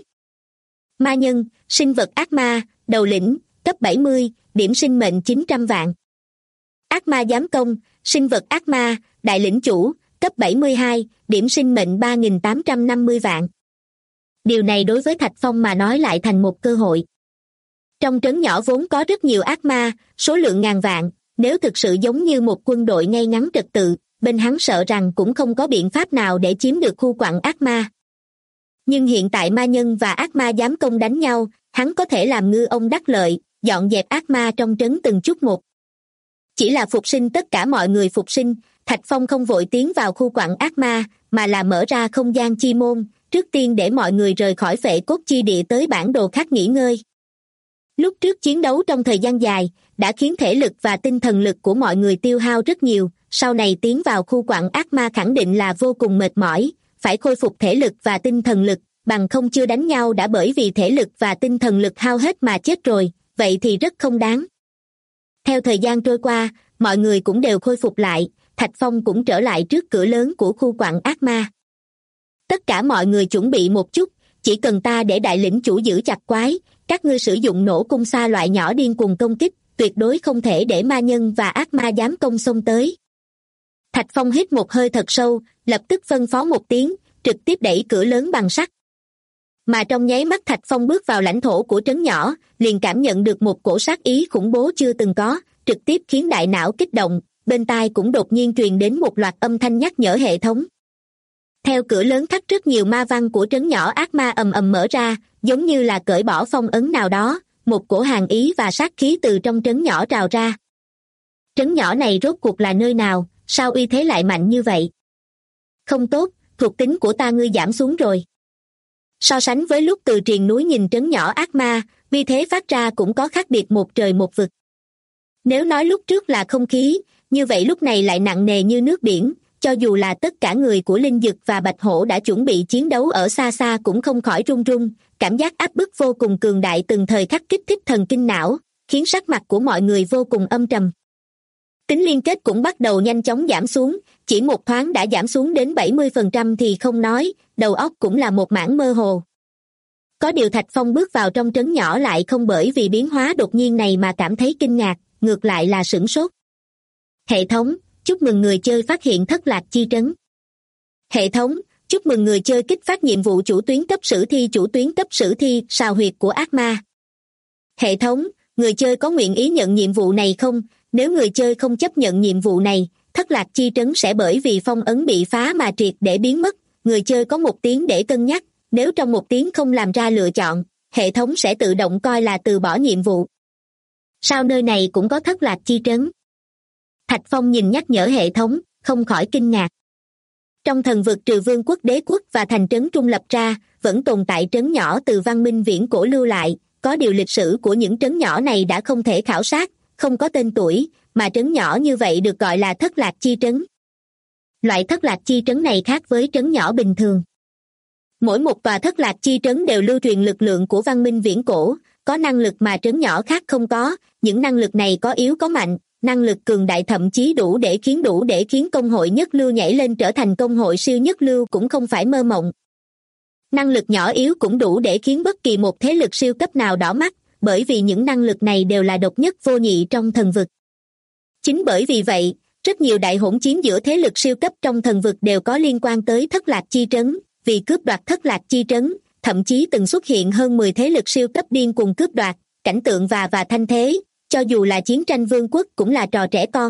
Ma nhân, sinh vật ác ma, đầu lĩnh, cấp 70, điểm sinh mệnh 900 vạn. Ác ma giám công, sinh vật ác ma, đại lĩnh chủ, cấp 72, điểm sinh mệnh 3.850 vạn. Điều này đối với Thạch Phong mà nói lại thành một cơ hội. Trong trấn nhỏ vốn có rất nhiều ác ma, số lượng ngàn vạn, nếu thực sự giống như một quân đội ngay ngắn trật tự, bên hắn sợ rằng cũng không có biện pháp nào để chiếm được khu quặng ác ma. Nhưng hiện tại ma nhân và ác ma giám công đánh nhau, hắn có thể làm ngư ông đắc lợi, dọn dẹp ác ma trong trấn từng chút một. Chỉ là phục sinh tất cả mọi người phục sinh, Thạch Phong không vội tiến vào khu quặng ác ma, mà là mở ra không gian chi môn, trước tiên để mọi người rời khỏi Phệ Cốt Chi Địa tới bản đồ khác nghỉ ngơi. Lúc trước chiến đấu trong thời gian dài, đã khiến thể lực và tinh thần lực của mọi người tiêu hao rất nhiều, sau này tiến vào khu quặng ác ma khẳng định là vô cùng mệt mỏi, phải khôi phục thể lực và tinh thần lực, bằng không chưa đánh nhau đã bởi vì thể lực và tinh thần lực hao hết mà chết rồi, vậy thì rất không đáng. Theo thời gian trôi qua, mọi người cũng đều khôi phục lại, Thạch Phong cũng trở lại trước cửa lớn của khu quặng ác ma. Tất cả mọi người chuẩn bị một chút, chỉ cần ta để đại lĩnh chủ giữ chặt quái, các ngươi sử dụng nổ cung xa loại nhỏ điên cuồng công kích, tuyệt đối không thể để ma nhân và ác ma dám công xông tới. Thạch Phong hít một hơi thật sâu, lập tức phân phó một tiếng, trực tiếp đẩy cửa lớn bằng sắt. Mà trong nháy mắt Thạch Phong bước vào lãnh thổ của trấn nhỏ, liền cảm nhận được một cổ sát ý khủng bố chưa từng có, trực tiếp khiến đại não kích động, bên tai cũng đột nhiên truyền đến một loạt âm thanh nhắc nhở hệ thống. Theo cửa lớn khắc rất nhiều ma văn của trấn nhỏ ác ma ầm ầm mở ra, giống như là cởi bỏ phong ấn nào đó, một cổ hàn ý và sát khí từ trong trấn nhỏ trào ra. Trấn nhỏ này rốt cuộc là nơi nào, sao uy thế lại mạnh như vậy? Không tốt, thuộc tính của ta ngươi giảm xuống rồi. So sánh với lúc từ triền núi nhìn trấn nhỏ ác ma, uy thế phát ra cũng có khác biệt một trời một vực. Nếu nói lúc trước là không khí, như vậy lúc này lại nặng nề như nước biển, cho dù là tất cả người của Linh Dực và Bạch Hổ đã chuẩn bị chiến đấu ở xa xa cũng không khỏi run run, cảm giác áp bức vô cùng cường đại từng thời khắc kích thích thần kinh não, khiến sắc mặt của mọi người vô cùng âm trầm. Tính liên kết cũng bắt đầu nhanh chóng giảm xuống, chỉ một thoáng đã giảm xuống đến 70% thì không nói, đầu óc cũng là một mảng mơ hồ. Có điều Thạch Phong bước vào trong trấn nhỏ lại không bởi vì biến hóa đột nhiên này mà cảm thấy kinh ngạc, ngược lại là sửng sốt. Hệ thống, chúc mừng người chơi phát hiện thất lạc chi trấn. Hệ thống, chúc mừng người chơi kích phát nhiệm vụ chủ tuyến cấp sử thi sào huyệt của ác ma. Hệ thống, người chơi có nguyện ý nhận nhiệm vụ này không? Nếu người chơi không chấp nhận nhiệm vụ này, thất lạc chi trấn sẽ bởi vì phong ấn bị phá mà triệt để biến mất. Người chơi có 1 tiếng để cân nhắc, nếu trong 1 tiếng không làm ra lựa chọn, hệ thống sẽ tự động coi là từ bỏ nhiệm vụ. Sao nơi này cũng có thất lạc chi trấn? Thạch Phong nhìn nhắc nhở hệ thống, không khỏi kinh ngạc. Trong thần vực trừ vương quốc đế quốc và thành trấn trung lập ra, vẫn tồn tại trấn nhỏ từ văn minh viễn cổ lưu lại, có điều lịch sử của những trấn nhỏ này đã không thể khảo sát, không có tên tuổi, mà trấn nhỏ như vậy được gọi là thất lạc chi trấn. Loại thất lạc chi trấn này khác với trấn nhỏ bình thường. Mỗi một tòa thất lạc chi trấn đều lưu truyền lực lượng của văn minh viễn cổ, có năng lực mà trấn nhỏ khác không có, những năng lực này có yếu có mạnh, năng lực cường đại thậm chí đủ để khiến công hội nhất lưu nhảy lên trở thành công hội siêu nhất lưu cũng không phải mơ mộng. Năng lực nhỏ yếu cũng đủ để khiến bất kỳ một thế lực siêu cấp nào đỏ mắt, bởi vì những năng lực này đều là độc nhất vô nhị trong thần vực. Chính bởi vì vậy, rất nhiều đại hỗn chiến giữa thế lực siêu cấp trong thần vực đều có liên quan tới thất lạc chi trấn, vì cướp đoạt thất lạc chi trấn, thậm chí từng xuất hiện hơn 10 thế lực siêu cấp điên cùng cướp đoạt, cảnh tượng và thanh thế, cho dù là chiến tranh vương quốc cũng là trò trẻ con.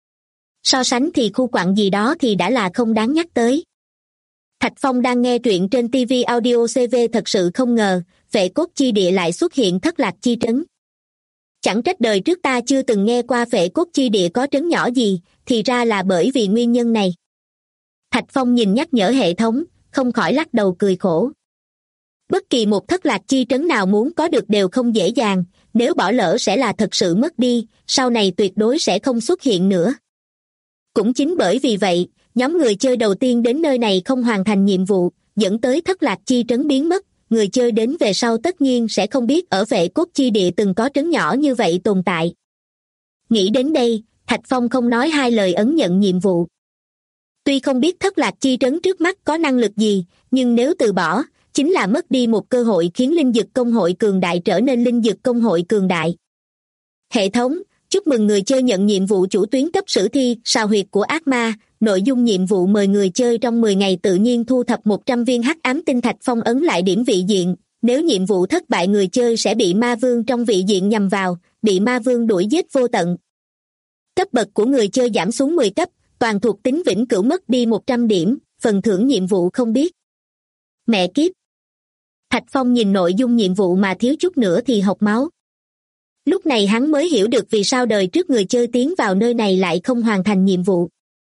So sánh thì khu quặng gì đó thì đã là không đáng nhắc tới. Thạch Phong đang nghe truyện trên TV Audio CV thật sự không ngờ, Phệ Cốt Chi Địa lại xuất hiện thất lạc chi trấn. Chẳng trách đời trước ta chưa từng nghe qua Phệ Cốt Chi Địa có trấn nhỏ gì, thì ra là bởi vì nguyên nhân này. Thạch Phong nhìn nhắc nhở hệ thống, không khỏi lắc đầu cười khổ. Bất kỳ một thất lạc chi trấn nào muốn có được đều không dễ dàng, nếu bỏ lỡ sẽ là thật sự mất đi, sau này tuyệt đối sẽ không xuất hiện nữa. Cũng chính bởi vì vậy, nhóm người chơi đầu tiên đến nơi này không hoàn thành nhiệm vụ, dẫn tới thất lạc chi trấn biến mất, người chơi đến về sau tất nhiên sẽ không biết ở Phệ Cốt Chi Địa từng có trấn nhỏ như vậy tồn tại. Nghĩ đến đây, Thạch Phong không nói hai lời ấn nhận nhiệm vụ. Tuy không biết thất lạc chi trấn trước mắt có năng lực gì, nhưng nếu từ bỏ, chính là mất đi một cơ hội khiến linh dực công hội cường đại trở nên linh dực công hội cường đại. Hệ thống, chúc mừng người chơi nhận nhiệm vụ chủ tuyến cấp sử thi sào huyệt của ác ma. Nội dung nhiệm vụ mời người chơi trong 10 ngày tự nhiên thu thập 100 viên hắc ám tinh thạch phong ấn lại điểm vị diện. Nếu nhiệm vụ thất bại người chơi sẽ bị ma vương trong vị diện nhằm vào, bị ma vương đuổi giết vô tận. Cấp bậc của người chơi giảm xuống 10 cấp, toàn thuộc tính vĩnh cửu mất đi 100 điểm, phần thưởng nhiệm vụ không biết. Mẹ kiếp! Thạch Phong nhìn nội dung nhiệm vụ mà thiếu chút nữa thì hộc máu. Lúc này hắn mới hiểu được vì sao đời trước người chơi tiến vào nơi này lại không hoàn thành nhiệm vụ.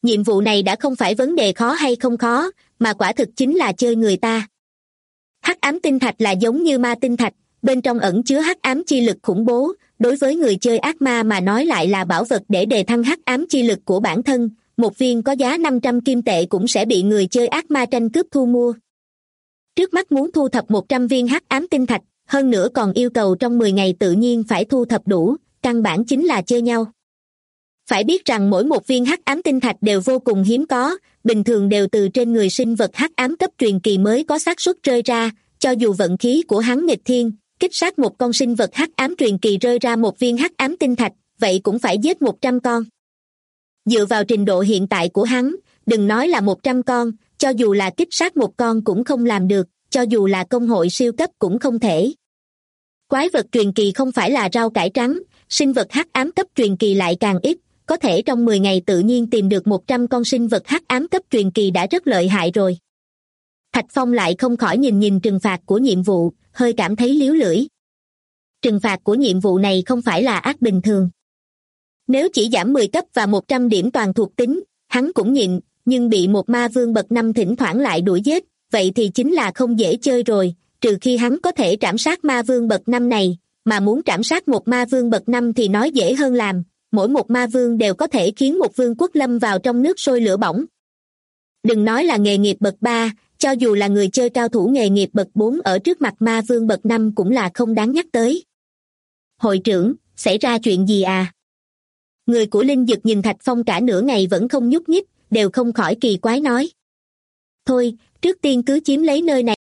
Nhiệm vụ này đã không phải vấn đề khó hay không khó, mà quả thực chính là chơi người ta. Hắc ám tinh thạch là giống như ma tinh thạch, bên trong ẩn chứa hắc ám chi lực khủng bố, đối với người chơi ác ma mà nói lại là bảo vật để đề thăng hắc ám chi lực của bản thân, một viên có giá 500 kim tệ cũng sẽ bị người chơi ác ma tranh cướp thu mua. Trước mắt muốn thu thập 100 viên hắc ám tinh thạch, hơn nữa còn yêu cầu trong 10 ngày tự nhiên phải thu thập đủ, căn bản chính là chơi nhau. Phải biết rằng mỗi một viên hắc ám tinh thạch đều vô cùng hiếm có, bình thường đều từ trên người sinh vật hắc ám cấp truyền kỳ mới có xác suất rơi ra, cho dù vận khí của hắn nghịch thiên, kích sát một con sinh vật hắc ám truyền kỳ rơi ra một viên hắc ám tinh thạch, vậy cũng phải giết 100 con. Dựa vào trình độ hiện tại của hắn, đừng nói là 100 con, cho dù là kích sát một con cũng không làm được, cho dù là công hội siêu cấp cũng không thể. Quái vật truyền kỳ không phải là rau cải trắng, sinh vật hắc ám cấp truyền kỳ lại càng ít, có thể trong 10 ngày tự nhiên tìm được 100 con sinh vật hắc ám cấp truyền kỳ đã rất lợi hại rồi. Thạch Phong lại không khỏi nhìn trừng phạt của nhiệm vụ, hơi cảm thấy líu lưỡi. Trừng phạt của nhiệm vụ này không phải là ác bình thường. Nếu chỉ giảm 10 cấp và 100 điểm toàn thuộc tính, hắn cũng nhịn, nhưng bị một ma vương bậc 5 thỉnh thoảng lại đuổi giết, vậy thì chính là không dễ chơi rồi, trừ khi hắn có thể trảm sát ma vương bậc 5 này, mà muốn trảm sát một ma vương bậc 5 thì nói dễ hơn làm, mỗi một ma vương đều có thể khiến một vương quốc lâm vào trong nước sôi lửa bỏng. Đừng nói là nghề nghiệp bậc 3, cho dù là người chơi cao thủ nghề nghiệp bậc 4 ở trước mặt ma vương bậc 5 cũng là không đáng nhắc tới. Hội trưởng, xảy ra chuyện gì à? Người của Linh Dực nhìn Thạch Phong cả nửa ngày vẫn không nhúc nhích, đều không khỏi kỳ quái nói. Thôi, trước tiên cứ chiếm lấy nơi này.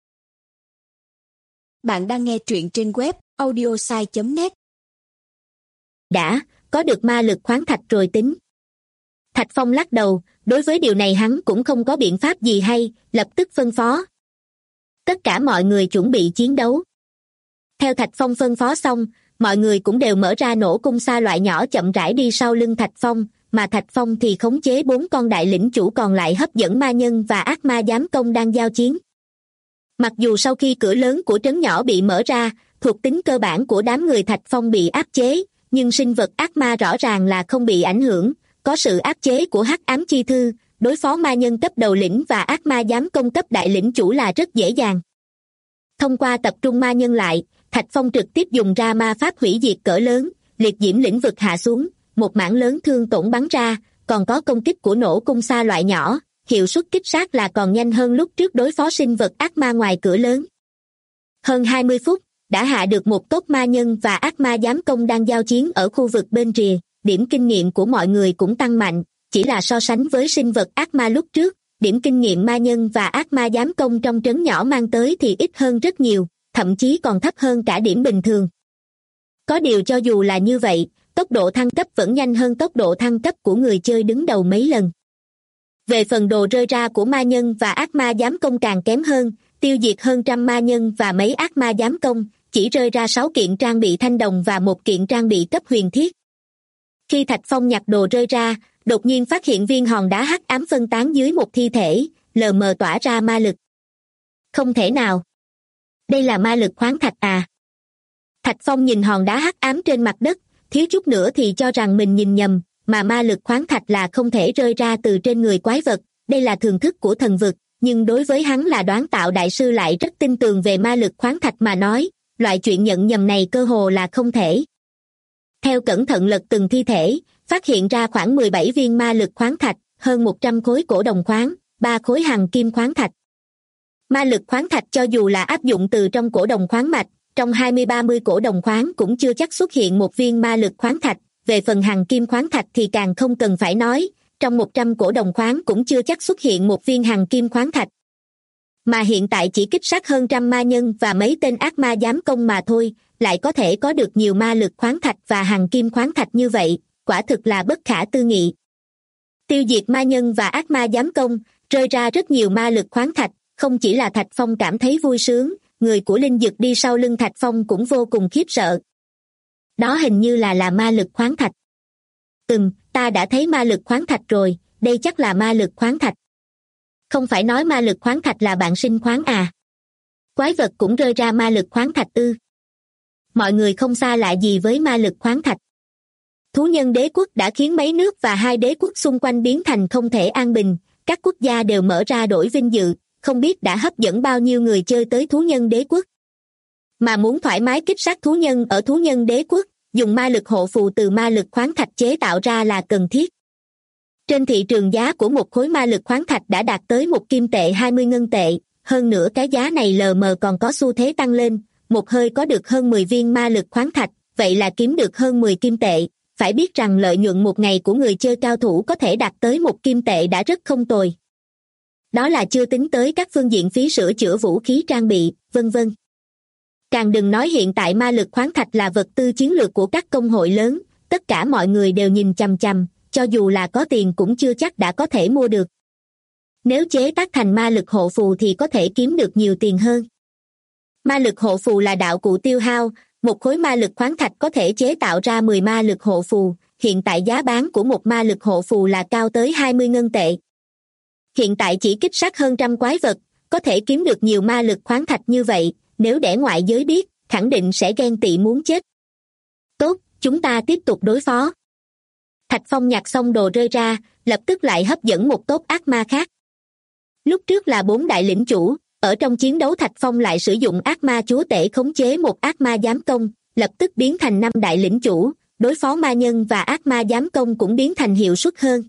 Bạn đang nghe truyện trên web audiosai.net. Đã, có được ma lực khoáng thạch rồi tính. Thạch Phong lắc đầu, đối với điều này hắn cũng không có biện pháp gì hay, lập tức phân phó. Tất cả mọi người chuẩn bị chiến đấu. Theo Thạch Phong phân phó xong, mọi người cũng đều mở ra nổ cung xa loại nhỏ chậm rãi đi sau lưng Thạch Phong, mà Thạch Phong thì khống chế 4 con đại lĩnh chủ còn lại hấp dẫn ma nhân và ác ma giám công đang giao chiến. Mặc dù sau khi cửa lớn của trấn nhỏ bị mở ra, thuộc tính cơ bản của đám người Thạch Phong bị áp chế, nhưng sinh vật ác ma rõ ràng là không bị ảnh hưởng, có sự áp chế của hắc ám chi thư, đối phó ma nhân cấp đầu lĩnh và ác ma giám công cấp đại lĩnh chủ là rất dễ dàng. Thông qua tập trung ma nhân lại, Thạch Phong trực tiếp dùng ra ma pháp hủy diệt cỡ lớn, liệt diễm lĩnh vực hạ xuống, một mảng lớn thương tổn bắn ra, còn có công kích của nổ cung xa loại nhỏ, hiệu suất kích sát là còn nhanh hơn lúc trước đối phó sinh vật ác ma ngoài cửa lớn. Hơn 20 phút, đã hạ được một tốp ma nhân và ác ma giám công đang giao chiến ở khu vực bên rìa, điểm kinh nghiệm của mọi người cũng tăng mạnh, chỉ là so sánh với sinh vật ác ma lúc trước, điểm kinh nghiệm ma nhân và ác ma giám công trong trấn nhỏ mang tới thì ít hơn rất nhiều, thậm chí còn thấp hơn cả điểm bình thường. Có điều cho dù là như vậy, tốc độ thăng cấp vẫn nhanh hơn tốc độ thăng cấp của người chơi đứng đầu mấy lần. Về phần đồ rơi ra của ma nhân và ác ma giám công càng kém hơn, tiêu diệt hơn trăm ma nhân và mấy ác ma giám công, chỉ rơi ra 6 kiện trang bị thanh đồng và 1 kiện trang bị cấp huyền thiết. Khi Thạch Phong nhặt đồ rơi ra, đột nhiên phát hiện viên hòn đá hắc ám phân tán dưới một thi thể, lờ mờ tỏa ra ma lực. Không thể nào! Đây là ma lực khoáng thạch à? Thạch Phong nhìn hòn đá hắc ám trên mặt đất, thiếu chút nữa thì cho rằng mình nhìn nhầm, mà ma lực khoáng thạch là không thể rơi ra từ trên người quái vật, đây là thường thức của thần vực, nhưng đối với hắn là đoán tạo đại sư lại rất tin tưởng về ma lực khoáng thạch mà nói, loại chuyện nhận nhầm này cơ hồ là không thể. Theo cẩn thận lật từng thi thể, phát hiện ra khoảng 17 viên ma lực khoáng thạch, hơn 100 khối cổ đồng khoáng, 3 khối hằng kim khoáng thạch. Ma lực khoáng thạch cho dù là áp dụng từ trong cổ đồng khoáng mạch, trong 20-30 cổ đồng khoáng cũng chưa chắc xuất hiện một viên ma lực khoáng thạch, về phần hằng kim khoáng thạch thì càng không cần phải nói, trong 100 cổ đồng khoáng cũng chưa chắc xuất hiện một viên hằng kim khoáng thạch. Mà hiện tại chỉ kích sát hơn trăm ma nhân và mấy tên ác ma giám công mà thôi, lại có thể có được nhiều ma lực khoáng thạch và hằng kim khoáng thạch như vậy, quả thực là bất khả tư nghị. Tiêu diệt ma nhân và ác ma giám công, rơi ra rất nhiều ma lực khoáng thạch, không chỉ là Thạch Phong cảm thấy vui sướng, người của Linh Dực đi sau lưng Thạch Phong cũng vô cùng khiếp sợ. Đó hình như là ma lực khoáng thạch. Ta đã thấy ma lực khoáng thạch rồi, đây chắc là ma lực khoáng thạch. Không phải nói ma lực khoáng thạch là bạn sinh khoáng à? Quái vật cũng rơi ra ma lực khoáng thạch ư? Mọi người không xa lạ gì với ma lực khoáng thạch. Thú nhân đế quốc đã khiến mấy nước và hai đế quốc xung quanh biến thành không thể an bình, các quốc gia đều mở ra đổi vinh dự, không biết đã hấp dẫn bao nhiêu người chơi tới thú nhân đế quốc. Mà muốn thoải mái kích sát thú nhân ở thú nhân đế quốc, dùng ma lực hộ phù từ ma lực khoáng thạch chế tạo ra là cần thiết. Trên thị trường giá của một khối ma lực khoáng thạch đã đạt tới 1 kim tệ 20 ngân tệ, hơn nữa cái giá này lờ mờ còn có xu thế tăng lên, một hơi có được hơn 10 viên ma lực khoáng thạch, vậy là kiếm được hơn 10 kim tệ. Phải biết rằng lợi nhuận một ngày của người chơi cao thủ có thể đạt tới 1 kim tệ đã rất không tồi. Đó là chưa tính tới các phương diện phí sửa chữa vũ khí trang bị, vân vân. Càng đừng nói hiện tại ma lực khoáng thạch là vật tư chiến lược của các công hội lớn, tất cả mọi người đều nhìn chằm chằm, cho dù là có tiền cũng chưa chắc đã có thể mua được. Nếu chế tác thành ma lực hộ phù thì có thể kiếm được nhiều tiền hơn. Ma lực hộ phù là đạo cụ tiêu hao, một khối ma lực khoáng thạch có thể chế tạo ra 10 ma lực hộ phù, hiện tại giá bán của một ma lực hộ phù là cao tới 20 ngân tệ. Hiện tại chỉ kích sát hơn trăm quái vật, có thể kiếm được nhiều ma lực khoáng thạch như vậy, nếu để ngoại giới biết, khẳng định sẽ ghen tị muốn chết. Tốt, chúng ta tiếp tục đối phó. Thạch Phong nhặt xong đồ rơi ra, lập tức lại hấp dẫn một tốp ác ma khác. Lúc trước là 4 đại lĩnh chủ, ở trong chiến đấu Thạch Phong lại sử dụng ác ma chúa tể khống chế một ác ma giám công, lập tức biến thành 5 đại lĩnh chủ, đối phó ma nhân và ác ma giám công cũng biến thành hiệu suất hơn.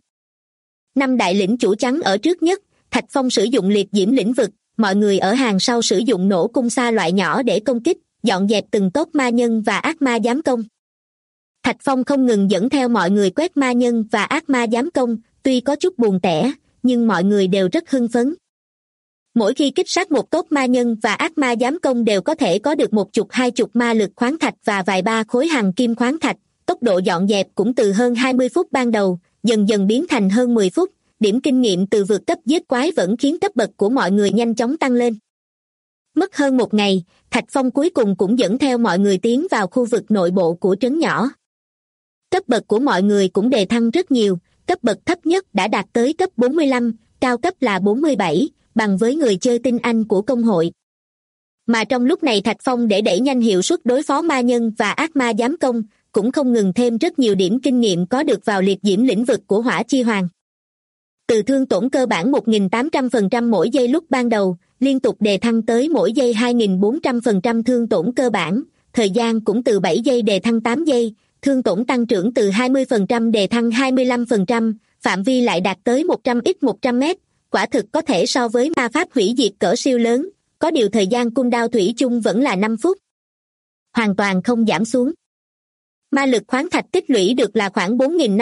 5 đại lĩnh chủ trắng ở trước nhất, Thạch Phong sử dụng liệt diễm lĩnh vực, mọi người ở hàng sau sử dụng nổ cung xa loại nhỏ để công kích, dọn dẹp từng tốp ma nhân và ác ma giám công. Thạch Phong không ngừng dẫn theo mọi người quét ma nhân và ác ma giám công, tuy có chút buồn tẻ, nhưng mọi người đều rất hưng phấn. Mỗi khi kích sát một tốp ma nhân và ác ma giám công đều có thể có được 10-20 ma lực khoáng thạch và vài ba khối hằng kim khoáng thạch, tốc độ dọn dẹp cũng từ hơn 20 phút ban đầu, dần dần biến thành hơn 10 phút, điểm kinh nghiệm từ vượt cấp giết quái vẫn khiến cấp bậc của mọi người nhanh chóng tăng lên. Mất hơn một ngày, Thạch Phong cuối cùng cũng dẫn theo mọi người tiến vào khu vực nội bộ của trấn nhỏ. Cấp bậc của mọi người cũng đề thăng rất nhiều, cấp bậc thấp nhất đã đạt tới cấp 45, cao cấp là 47, bằng với người chơi tinh anh của công hội. Mà trong lúc này Thạch Phong để đẩy nhanh hiệu suất đối phó ma nhân và ác ma giám công, cũng không ngừng thêm rất nhiều điểm kinh nghiệm có được vào liệt diễm lĩnh vực của Hỏa Chi Hoàng. Từ thương tổn cơ bản 1.800% mỗi giây lúc ban đầu, liên tục đề thăng tới mỗi giây 2.400% thương tổn cơ bản, thời gian cũng từ 7 giây đề thăng 8 giây, thương tổn tăng trưởng từ 20% đề thăng 25%, phạm vi lại đạt tới 100x 100m, quả thực có thể so với ma pháp hủy diệt cỡ siêu lớn, có điều thời gian cooldown thủy chung vẫn là 5 phút. Hoàn toàn không giảm xuống. Ma lực khoáng thạch tích lũy được là khoảng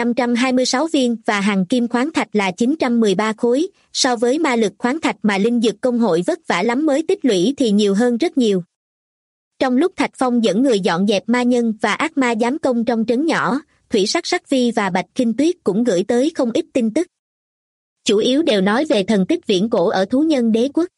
4.526 viên và hằng kim khoáng thạch là 913 khối, so với ma lực khoáng thạch mà linh dược công hội vất vả lắm mới tích lũy thì nhiều hơn rất nhiều. Trong lúc Thạch Phong dẫn người dọn dẹp ma nhân và ác ma giám công trong trấn nhỏ, Thủy Sắc Sắc Phi và Bạch Kinh Tuyết cũng gửi tới không ít tin tức. Chủ yếu đều nói về thần tích viễn cổ ở thú nhân đế quốc.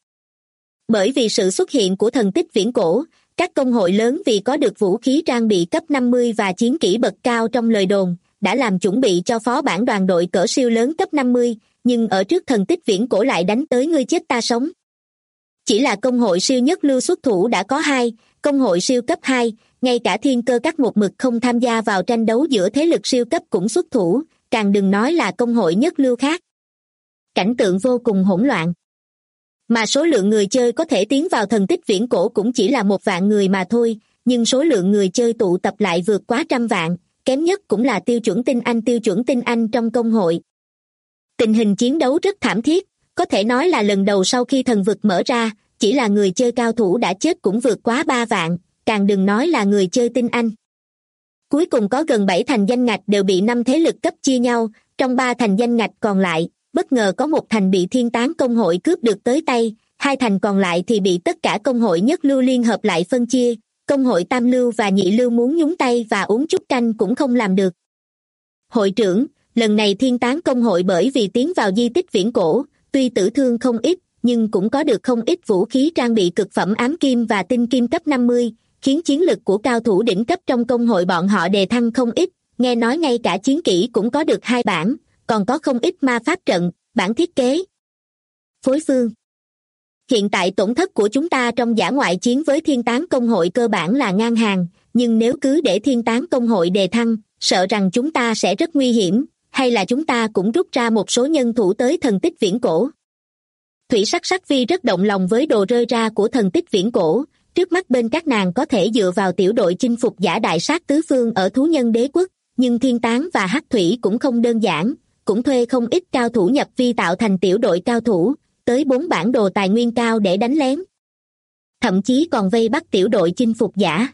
Bởi vì sự xuất hiện của thần tích viễn cổ, các công hội lớn vì có được vũ khí trang bị cấp 50 và chiến kỹ bậc cao trong lời đồn, đã làm chuẩn bị cho phó bản đoàn đội cỡ siêu lớn cấp 50, nhưng ở trước thần tích viễn cổ lại đánh tới ngươi chết ta sống. Chỉ là công hội siêu nhất lưu xuất thủ đã có 2, công hội siêu cấp 2, ngay cả Thiên Cơ Các một mực không tham gia vào tranh đấu giữa thế lực siêu cấp cũng xuất thủ, càng đừng nói là công hội nhất lưu khác. Cảnh tượng vô cùng hỗn loạn. Mà số lượng người chơi có thể tiến vào thần tích viễn cổ cũng chỉ là 1 vạn người mà thôi, nhưng số lượng người chơi tụ tập lại vượt quá 100 vạn, kém nhất cũng là tiêu chuẩn tinh anh trong công hội. Tình hình chiến đấu rất thảm thiết, có thể nói là lần đầu sau khi thần vực mở ra, chỉ là người chơi cao thủ đã chết cũng vượt quá 3 vạn, càng đừng nói là người chơi tinh anh. Cuối cùng có gần 7 thành danh ngạch đều bị 5 thế lực cấp chia nhau, trong 3 thành danh ngạch còn lại, bất ngờ có 1 thành bị Thiên Tán công hội cướp được tới tay, 2 thành còn lại thì bị tất cả công hội nhất lưu liên hợp lại phân chia, công hội tam lưu và nhị lưu muốn nhúng tay và uống chút canh cũng không làm được. Hội trưởng, lần này Thiên Tán công hội bởi vì tiến vào di tích viễn cổ, tuy tử thương không ít, nhưng cũng có được không ít vũ khí trang bị cực phẩm ám kim và tinh kim cấp 50, khiến chiến lực của cao thủ đỉnh cấp trong công hội bọn họ đề thăng không ít, nghe nói ngay cả chiến kỹ cũng có được 2 bản, còn có không ít ma pháp trận, bản thiết kế. Phối phương. Hiện tại tổn thất của chúng ta trong dã ngoại chiến với Thiên Tán công hội cơ bản là ngang hàng, nhưng nếu cứ để Thiên Tán công hội đề thăng, sợ rằng chúng ta sẽ rất nguy hiểm, hay là chúng ta cũng rút ra một số nhân thủ tới thần tích viễn cổ. Thủy Sắc Sắc Vi rất động lòng với đồ rơi ra của thần tích viễn cổ, trước mắt bên các nàng có thể dựa vào tiểu đội chinh phục giả đại sát tứ phương ở thú nhân đế quốc, nhưng Thiên Tán và Hắc Thủy cũng không đơn giản, cũng thuê không ít cao thủ nhập vi tạo thành tiểu đội cao thủ, tới 4 bản đồ tài nguyên cao để đánh lén. Thậm chí còn vây bắt tiểu đội chinh phục giả.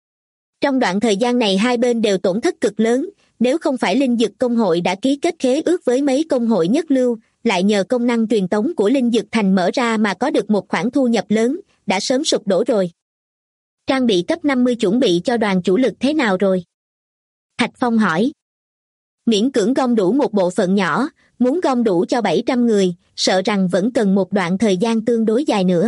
Trong đoạn thời gian này hai bên đều tổn thất cực lớn, nếu không phải Linh Dực Công hội đã ký kết khế ước với mấy công hội nhất lưu, lại nhờ công năng truyền tống của Linh Dực Thành mở ra mà có được một khoản thu nhập lớn, đã sớm sụp đổ rồi. Trang bị cấp 50 chuẩn bị cho đoàn chủ lực thế nào rồi? Thạch Phong hỏi. Miễn cưỡng gom đủ một bộ phận nhỏ, muốn gom đủ cho 700 người, sợ rằng vẫn cần một đoạn thời gian tương đối dài nữa.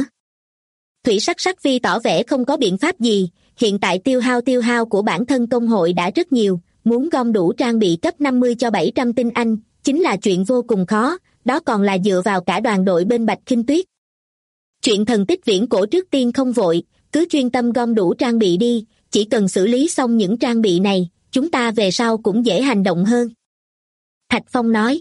Thủy Sắc Sắc Vi tỏ vẻ không có biện pháp gì, hiện tại tiêu hao của bản thân công hội đã rất nhiều, muốn gom đủ trang bị cấp 50 cho 700 tinh anh, chính là chuyện vô cùng khó, đó còn là dựa vào cả đoàn đội bên Bạch Khinh Tuyết. Chuyện thần tích viễn cổ trước tiên không vội, cứ chuyên tâm gom đủ trang bị đi, chỉ cần xử lý xong những trang bị này, chúng ta về sau cũng dễ hành động hơn. Thạch Phong nói.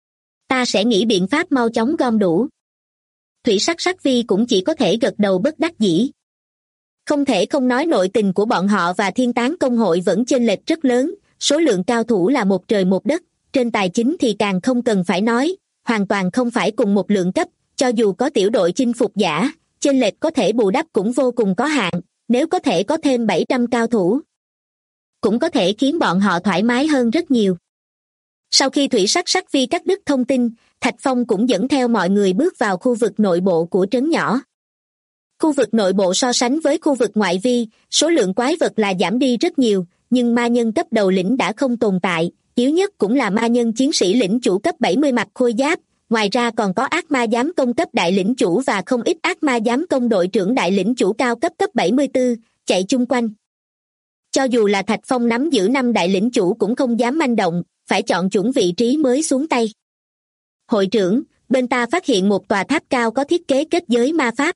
Ta sẽ nghĩ biện pháp mau chóng gom đủ. Thủy Sắc Sắc Vi cũng chỉ có thể gật đầu bất đắc dĩ. Không thể không nói nội tình của bọn họ và Thiên Tán công hội vẫn chênh lệch rất lớn, số lượng cao thủ là một trời một đất, trên tài chính thì càng không cần phải nói, hoàn toàn không phải cùng một lượng cấp, cho dù có tiểu đội chinh phục giả, chênh lệch có thể bù đắp cũng vô cùng có hạn, nếu có thể có thêm 700 cao thủ, cũng có thể khiến bọn họ thoải mái hơn rất nhiều. Sau khi Thủy Sắc Sắc Vi cắt đứt thông tin, Thạch Phong cũng dẫn theo mọi người bước vào khu vực nội bộ của trấn nhỏ. Khu vực nội bộ so sánh với khu vực ngoại vi, số lượng quái vật là giảm đi rất nhiều, nhưng ma nhân cấp đầu lĩnh đã không tồn tại, yếu nhất cũng là ma nhân chiến sĩ lĩnh chủ cấp 70 mặc khôi giáp, ngoài ra còn có ác ma giám công cấp đại lĩnh chủ và không ít ác ma giám công đội trưởng đại lĩnh chủ cao cấp cấp 74, chạy chung quanh. Cho dù là Thạch Phong nắm giữ 5 đại lĩnh chủ cũng không dám manh động, phải chọn chuẩn vị trí mới xuống tay. Hội trưởng, bên ta phát hiện một tòa tháp cao có thiết kế kết giới ma pháp.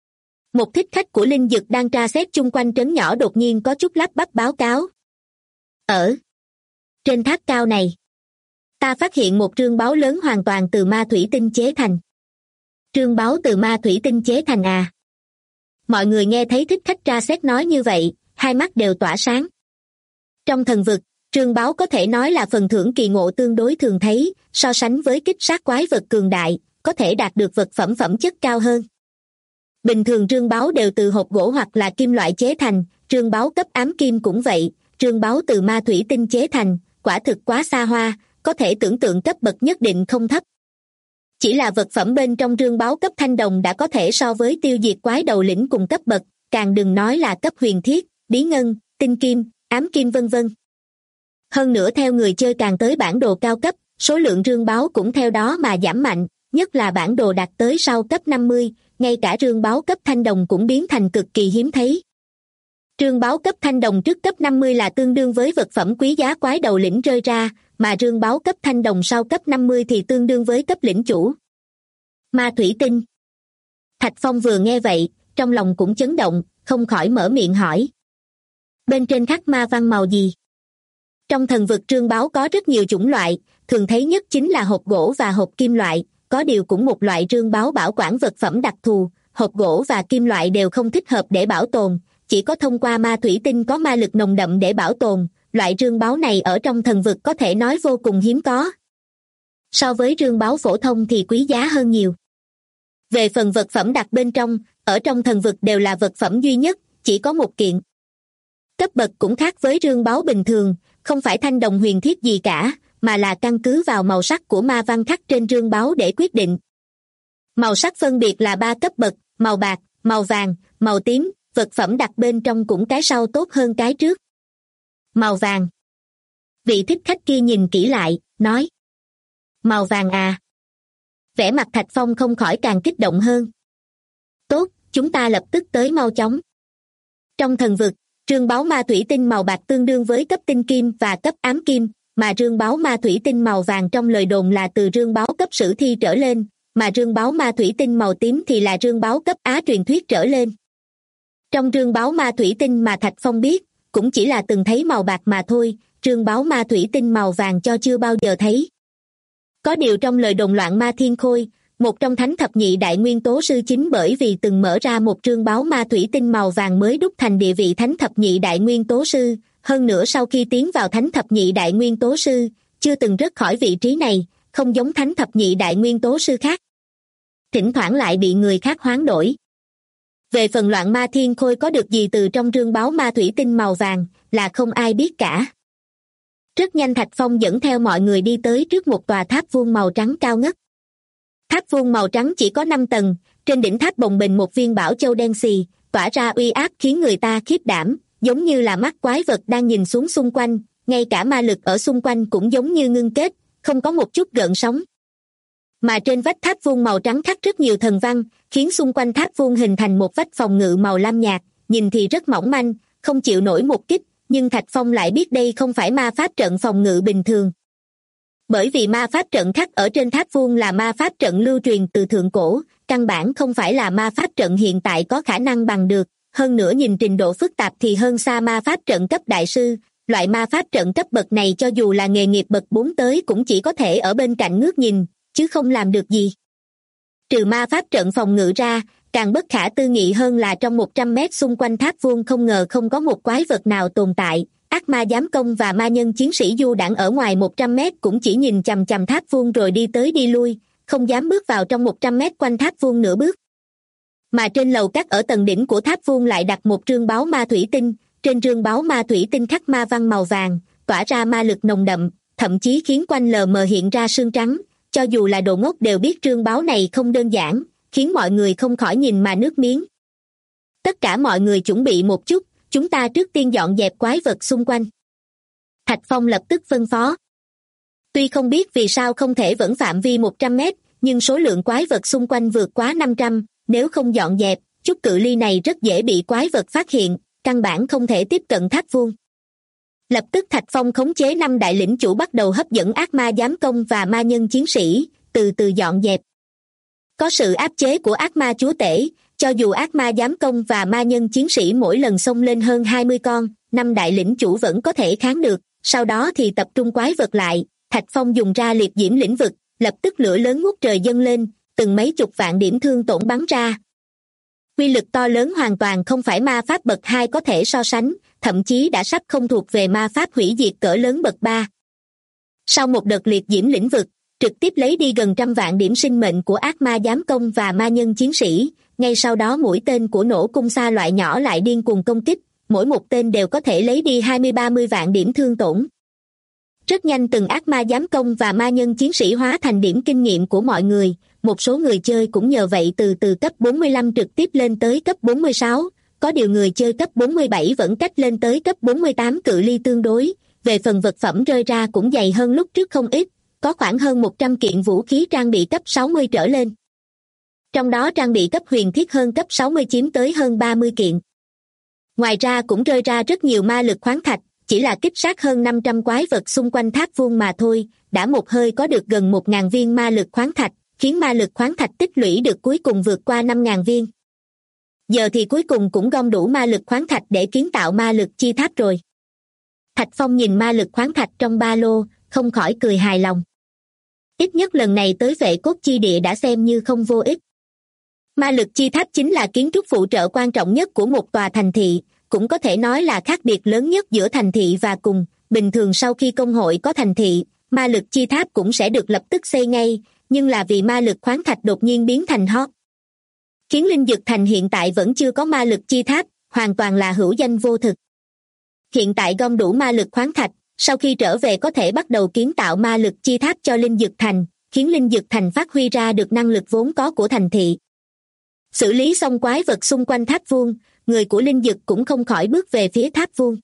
Một thích khách của Linh Dực đang tra xét chung quanh trấn nhỏ đột nhiên có chút lắp bắp báo cáo. Ở trên tháp cao này, ta phát hiện một trương báu lớn hoàn toàn từ ma thủy tinh chế thành. Trương báu từ ma thủy tinh chế thành à? Mọi người nghe thấy thích khách tra xét nói như vậy, hai mắt đều tỏa sáng. Trong thần vực, trương báu có thể nói là phần thưởng kỳ ngộ tương đối thường thấy, so sánh với kích sát quái vật cường đại, có thể đạt được vật phẩm phẩm chất cao hơn. Bình thường trương báu đều từ hộp gỗ hoặc là kim loại chế thành, trương báu cấp ám kim cũng vậy, trương báu từ ma thủy tinh chế thành, quả thực quá xa hoa, có thể tưởng tượng cấp bậc nhất định không thấp. Chỉ là vật phẩm bên trong trương báu cấp thanh đồng đã có thể so với tiêu diệt quái đầu lĩnh cùng cấp bậc, càng đừng nói là cấp huyền thiết, bí ngân, tinh kim, ám kim vân vân. Hơn nữa theo người chơi càng tới bản đồ cao cấp, số lượng trương báu cũng theo đó mà giảm mạnh, nhất là bản đồ đạt tới sau cấp 50, ngay cả trương báu cấp thanh đồng cũng biến thành cực kỳ hiếm thấy. Trương báu cấp thanh đồng trước cấp 50 là tương đương với vật phẩm quý giá quái đầu lĩnh rơi ra, mà trương báu cấp thanh đồng sau cấp 50 thì tương đương với cấp lĩnh chủ. Ma thủy tinh. Thạch Phong vừa nghe vậy, trong lòng cũng chấn động, không khỏi mở miệng hỏi. Bên trên khắc ma văn màu gì? Trong thần vực trương báu có rất nhiều chủng loại, thường thấy nhất chính là hộp gỗ và hộp kim loại, có điều cũng một loại trương báu bảo quản vật phẩm đặc thù, hộp gỗ và kim loại đều không thích hợp để bảo tồn, chỉ có thông qua ma thủy tinh có ma lực nồng đậm để bảo tồn, loại trương báu này ở trong thần vực có thể nói vô cùng hiếm có. So với trương báu phổ thông thì quý giá hơn nhiều. Về phần vật phẩm đặt bên trong, ở trong thần vực đều là vật phẩm duy nhất, chỉ có một kiện. Cấp bậc cũng khác với trương báu bình thường, không phải thanh đồng huyền thiết gì cả, mà là căn cứ vào màu sắc của ma văn khắc trên trương báu để quyết định. Màu sắc phân biệt là 3 cấp bậc, màu bạc, màu vàng, màu tím, vật phẩm đặt bên trong cũng cái sau tốt hơn cái trước. Màu vàng. Vị thích khách kia nhìn kỹ lại, nói. Màu vàng à? Vẻ mặt Thạch Phong không khỏi càng kích động hơn. Tốt, chúng ta lập tức tới mau chóng. Trong thần vực, trương báu ma thủy tinh màu bạc tương đương với cấp tinh kim và cấp ám kim, mà trương báu ma thủy tinh màu vàng trong lời đồn là từ trương báu cấp sử thi trở lên, mà trương báu ma thủy tinh màu tím thì là trương báu cấp á truyền thuyết trở lên. Trong trương báu ma thủy tinh mà Thạch Phong biết, cũng chỉ là từng thấy màu bạc mà thôi, trương báo ma thủy tinh màu vàng cho chưa bao giờ thấy. Có điều trong lời đồn loạn ma thiên khôi, một trong thánh thập nhị đại nguyên tố sư chính bởi vì từng mở ra một trương báo ma thủy tinh màu vàng mới đúc thành địa vị thánh thập nhị đại nguyên tố sư, hơn nữa sau khi tiến vào thánh thập nhị đại nguyên tố sư, chưa từng rớt khỏi vị trí này, không giống thánh thập nhị đại nguyên tố sư khác. Thỉnh thoảng lại bị người khác hoán đổi. Về phần loạn ma thiên khôi có được gì từ trong trương báo ma thủy tinh màu vàng là không ai biết cả. Rất nhanh Thạch Phong dẫn theo mọi người đi tới trước một tòa tháp vuông màu trắng cao ngất. Tháp vuông màu trắng chỉ có 5 tầng, trên đỉnh tháp bồng bềnh một viên bảo châu đen xì, tỏa ra uy áp khiến người ta khiếp đảm, giống như là mắt quái vật đang nhìn xuống xung quanh, ngay cả ma lực ở xung quanh cũng giống như ngưng kết, không có một chút gợn sóng. Mà trên vách tháp vuông màu trắng khắc rất nhiều thần văn, khiến xung quanh tháp vuông hình thành một vách phòng ngự màu lam nhạt, nhìn thì rất mỏng manh, không chịu nổi một kích, nhưng Thạch Phong lại biết đây không phải ma pháp trận phòng ngự bình thường. Bởi vì ma pháp trận khắc ở trên tháp vuông là ma pháp trận lưu truyền từ thượng cổ, căn bản không phải là ma pháp trận hiện tại có khả năng bằng được, hơn nữa nhìn trình độ phức tạp thì hơn xa ma pháp trận cấp đại sư, loại ma pháp trận cấp bậc này cho dù là nghề nghiệp bậc 4 tới cũng chỉ có thể ở bên cạnh ngước nhìn, chứ không làm được gì. Trừ ma pháp trận phòng ngự ra, càng bất khả tư nghị hơn là trong 100 mét xung quanh tháp vuông không ngờ không có một quái vật nào tồn tại, ác ma giám công và ma nhân chiến sĩ du đãng ở ngoài 100 mét cũng chỉ nhìn chằm chằm tháp vuông rồi đi tới đi lui, không dám bước vào trong 100 mét quanh tháp vuông nửa bước. Mà trên lầu các ở tầng đỉnh của tháp vuông lại đặt một trương báo ma thủy tinh, trên trương báo ma thủy tinh khắc ma văn màu vàng, tỏa ra ma lực nồng đậm, thậm chí khiến quanh lờ mờ hiện ra sương trắng, cho dù là đồ ngốc đều biết trương báo này không đơn giản, khiến mọi người không khỏi nhìn mà nước miếng. Tất cả mọi người chuẩn bị một chút, chúng ta trước tiên dọn dẹp quái vật xung quanh. Thạch Phong lập tức phân phó. Tuy không biết vì sao không thể vẫn phạm vi 100 mét, nhưng số lượng quái vật xung quanh vượt quá 500, nếu không dọn dẹp, chút cự ly này rất dễ bị quái vật phát hiện, căn bản không thể tiếp cận tháp vuông. Lập tức Thạch Phong khống chế 5 đại lĩnh chủ bắt đầu hấp dẫn ác ma giám công và ma nhân chiến sĩ, từ từ dọn dẹp. Có sự áp chế của ác ma chúa tể, cho dù ác ma giám công và ma nhân chiến sĩ mỗi lần xông lên hơn 20 con, 5 đại lĩnh chủ vẫn có thể kháng được, sau đó thì tập trung quái vật lại, Thạch Phong dùng ra liệt diễm lĩnh vực, lập tức lửa lớn ngút trời dâng lên, từng mấy chục vạn điểm thương tổn bắn ra. Quy lực to lớn hoàn toàn không phải ma pháp bậc 2 có thể so sánh, thậm chí đã sắp không thuộc về ma pháp hủy diệt cỡ lớn bậc 3. Sau một đợt liệt diễm lĩnh vực, trực tiếp lấy đi gần 100 vạn điểm sinh mệnh của ác ma giám công và ma nhân chiến sĩ, ngay sau đó mũi tên của nổ cung xa loại nhỏ lại điên cuồng công kích, mỗi một tên đều có thể lấy đi 20-30 vạn điểm thương tổn. Rất nhanh từng ác ma giám công và ma nhân chiến sĩ hóa thành điểm kinh nghiệm của mọi người, một số người chơi cũng nhờ vậy từ cấp 45 trực tiếp lên tới cấp 46, có điều người chơi cấp 47 vẫn cách lên tới cấp 48 cự ly tương đối, về phần vật phẩm rơi ra cũng dày hơn lúc trước không ít, có khoảng hơn 100 kiện vũ khí trang bị cấp 60 trở lên. Trong đó trang bị cấp huyền thiết hơn cấp 60 chiếm tới hơn 30 kiện. Ngoài ra cũng rơi ra rất nhiều ma lực khoáng thạch, chỉ là kích sát hơn 500 quái vật xung quanh tháp vuông mà thôi, đã một hơi có được gần 1.000 viên ma lực khoáng thạch, khiến ma lực khoáng thạch tích lũy được cuối cùng vượt qua 5.000 viên. Giờ thì cuối cùng cũng gom đủ ma lực khoáng thạch để kiến tạo ma lực chi tháp rồi. Thạch Phong nhìn ma lực khoáng thạch trong ba lô, không khỏi cười hài lòng. Ít nhất lần này tới Vệ Cốt Chi Địa đã xem như không vô ích. Ma lực chi tháp chính là kiến trúc phụ trợ quan trọng nhất của một tòa thành thị, cũng có thể nói là khác biệt lớn nhất giữa thành thị và cùng. Bình thường sau khi công hội có thành thị, ma lực chi tháp cũng sẽ được lập tức xây ngay, nhưng là vì ma lực khoáng thạch đột nhiên biến thành hot. Khiến Linh Dực Thành hiện tại vẫn chưa có ma lực chi tháp, hoàn toàn là hữu danh vô thực. Hiện tại gom đủ ma lực khoáng thạch, sau khi trở về có thể bắt đầu kiến tạo ma lực chi tháp cho Linh Dực Thành, khiến Linh Dực Thành phát huy ra được năng lực vốn có của thành thị. Xử lý xong quái vật xung quanh tháp vuông, người của Linh Dực cũng không khỏi bước về phía tháp vuông.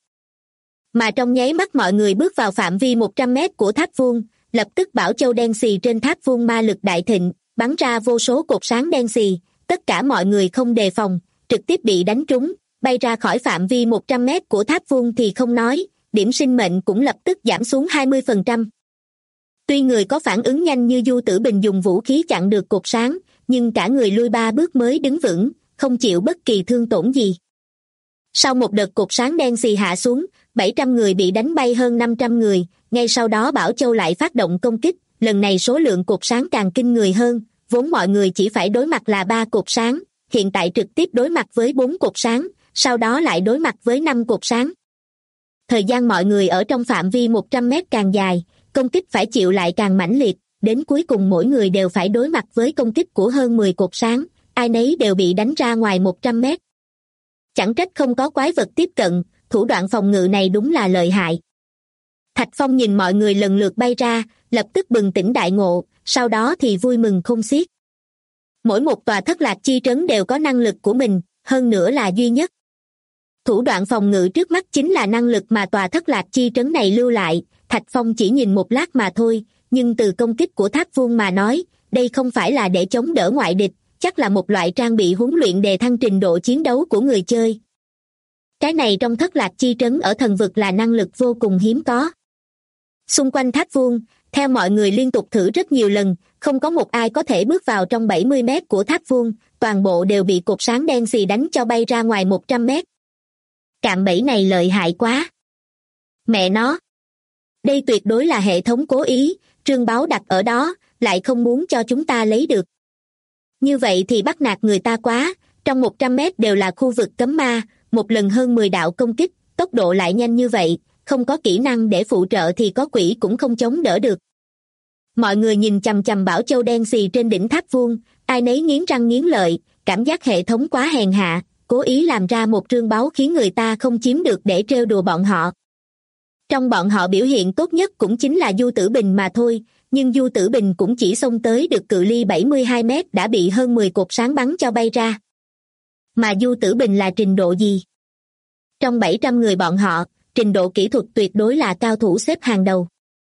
Mà trong nháy mắt mọi người bước vào phạm vi 100 mét của tháp vuông, lập tức bảo châu đen xì trên tháp vuông ma lực đại thịnh, bắn ra vô số cột sáng đen xì, tất cả mọi người không đề phòng, trực tiếp bị đánh trúng, bay ra khỏi phạm vi 100 mét của tháp vuông thì không nói, điểm sinh mệnh cũng lập tức giảm xuống 20%. Tuy người có phản ứng nhanh như Du Tử Bình dùng vũ khí chặn được cột sáng, nhưng cả người lui 3 bước mới đứng vững, không chịu bất kỳ thương tổn gì. Sau một đợt cột sáng đen xì hạ xuống, 700 người bị đánh bay hơn 500 người, ngay sau đó Bảo Châu lại phát động công kích, lần này số lượng cột sáng càng kinh người hơn, vốn mọi người chỉ phải đối mặt là 3 cột sáng, hiện tại trực tiếp đối mặt với 4 cột sáng, sau đó lại đối mặt với 5 cột sáng. Thời gian mọi người ở trong phạm vi 100 mét càng dài, công kích phải chịu lại càng mãnh liệt, đến cuối cùng mỗi người đều phải đối mặt với công kích của hơn 10 cột sáng, ai nấy đều bị đánh ra ngoài 100 mét. Chẳng trách không có quái vật tiếp cận, thủ đoạn phòng ngự này đúng là lợi hại. Thạch Phong nhìn mọi người lần lượt bay ra, lập tức bừng tỉnh đại ngộ, sau đó thì vui mừng không xiết. Mỗi một tòa thất lạc chi trấn đều có năng lực của mình, hơn nữa là duy nhất. Thủ đoạn phòng ngự trước mắt chính là năng lực mà tòa thất lạc chi trấn này lưu lại, Thạch Phong chỉ nhìn một lát mà thôi, nhưng từ công kích của Tháp Vuông mà nói, đây không phải là để chống đỡ ngoại địch, chắc là một loại trang bị huấn luyện đề thăng trình độ chiến đấu của người chơi. Cái này trong thất lạc chi trấn ở thần vực là năng lực vô cùng hiếm có. Xung quanh Tháp Vuông, theo mọi người liên tục thử rất nhiều lần, không có một ai có thể bước vào trong 70 mét của Tháp Vuông, toàn bộ đều bị cột sáng đen xì đánh cho bay ra ngoài 100 mét. Cạm bẫy này lợi hại quá. Mẹ nó! Đây tuyệt đối là hệ thống cố ý, Trương Báo đặt ở đó, lại không muốn cho chúng ta lấy được. Như vậy thì bắt nạt người ta quá, trong 100 mét đều là khu vực cấm ma, một lần hơn 10 đạo công kích, tốc độ lại nhanh như vậy, không có kỹ năng để phụ trợ thì có quỷ cũng không chống đỡ được. Mọi người nhìn chằm chằm Bảo Châu đen xì trên đỉnh Tháp Vuông, ai nấy nghiến răng nghiến lợi, cảm giác hệ thống quá hèn hạ, cố ý làm ra một trương báu khiến người ta không chiếm được để trêu đùa bọn họ. Trong bọn họ biểu hiện tốt nhất cũng chính là Du Tử Bình mà thôi, nhưng Du Tử Bình cũng chỉ xông tới được cự ly 72 mét đã bị hơn 10 cột sáng bắn cho bay ra. Mà Du Tử Bình là trình độ gì? Trong 700 người bọn họ, trình độ kỹ thuật tuyệt đối là cao thủ xếp hàng đầu.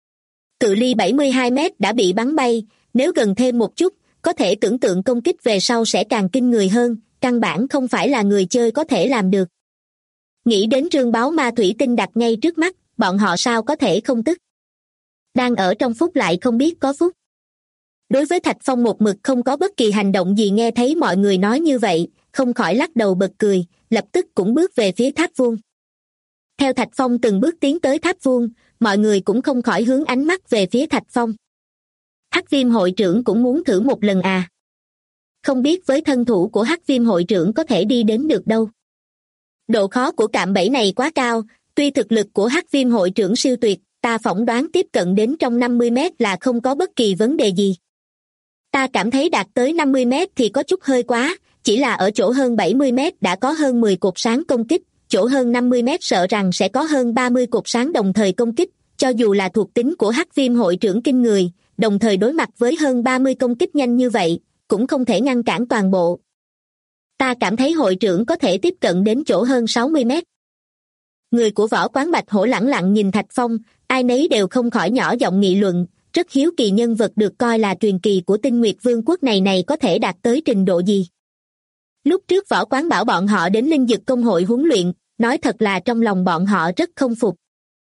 Cự ly 72 mét đã bị bắn bay, nếu gần thêm một chút, có thể tưởng tượng công kích về sau sẽ càng kinh người hơn, căn bản không phải là người chơi có thể làm được. Nghĩ đến trương báo ma thủy tinh đặt ngay trước mắt, bọn họ sao có thể không tức. Đang ở trong phút lại không biết có phút. Đối với Thạch Phong một mực không có bất kỳ hành động gì, nghe thấy mọi người nói như vậy, không khỏi lắc đầu bật cười, lập tức cũng bước về phía Tháp Vuông. Theo Thạch Phong từng bước tiến tới Tháp Vuông, mọi người cũng không khỏi hướng ánh mắt về phía Thạch Phong. Hắc Viêm hội trưởng cũng muốn thử một lần à? Không biết với thân thủ của Hắc Viêm hội trưởng có thể đi đến được đâu. Độ khó của cạm bẫy này quá cao, tuy thực lực của Hắc Viêm hội trưởng siêu tuyệt, ta phỏng đoán tiếp cận đến trong 50 mét là không có bất kỳ vấn đề gì. Ta cảm thấy đạt tới 50 mét thì có chút hơi quá, chỉ là ở chỗ hơn 70 mét đã có hơn 10 cột sáng công kích, chỗ hơn 50 mét sợ rằng sẽ có hơn 30 cột sáng đồng thời công kích, cho dù là thuộc tính của Hắc Viêm hội trưởng kinh người, đồng thời đối mặt với hơn 30 công kích nhanh như vậy, cũng không thể ngăn cản toàn bộ. Ta cảm thấy hội trưởng có thể tiếp cận đến chỗ hơn 60 mét. Người của võ quán Bạch Hổ lẳng lặng nhìn Thạch Phong, ai nấy đều không khỏi nhỏ giọng nghị luận, rất hiếu kỳ nhân vật được coi là truyền kỳ của Tinh Nguyệt Vương quốc này có thể đạt tới trình độ gì. Lúc trước võ quán bảo bọn họ đến Linh Dực công hội huấn luyện, nói thật là trong lòng bọn họ rất không phục.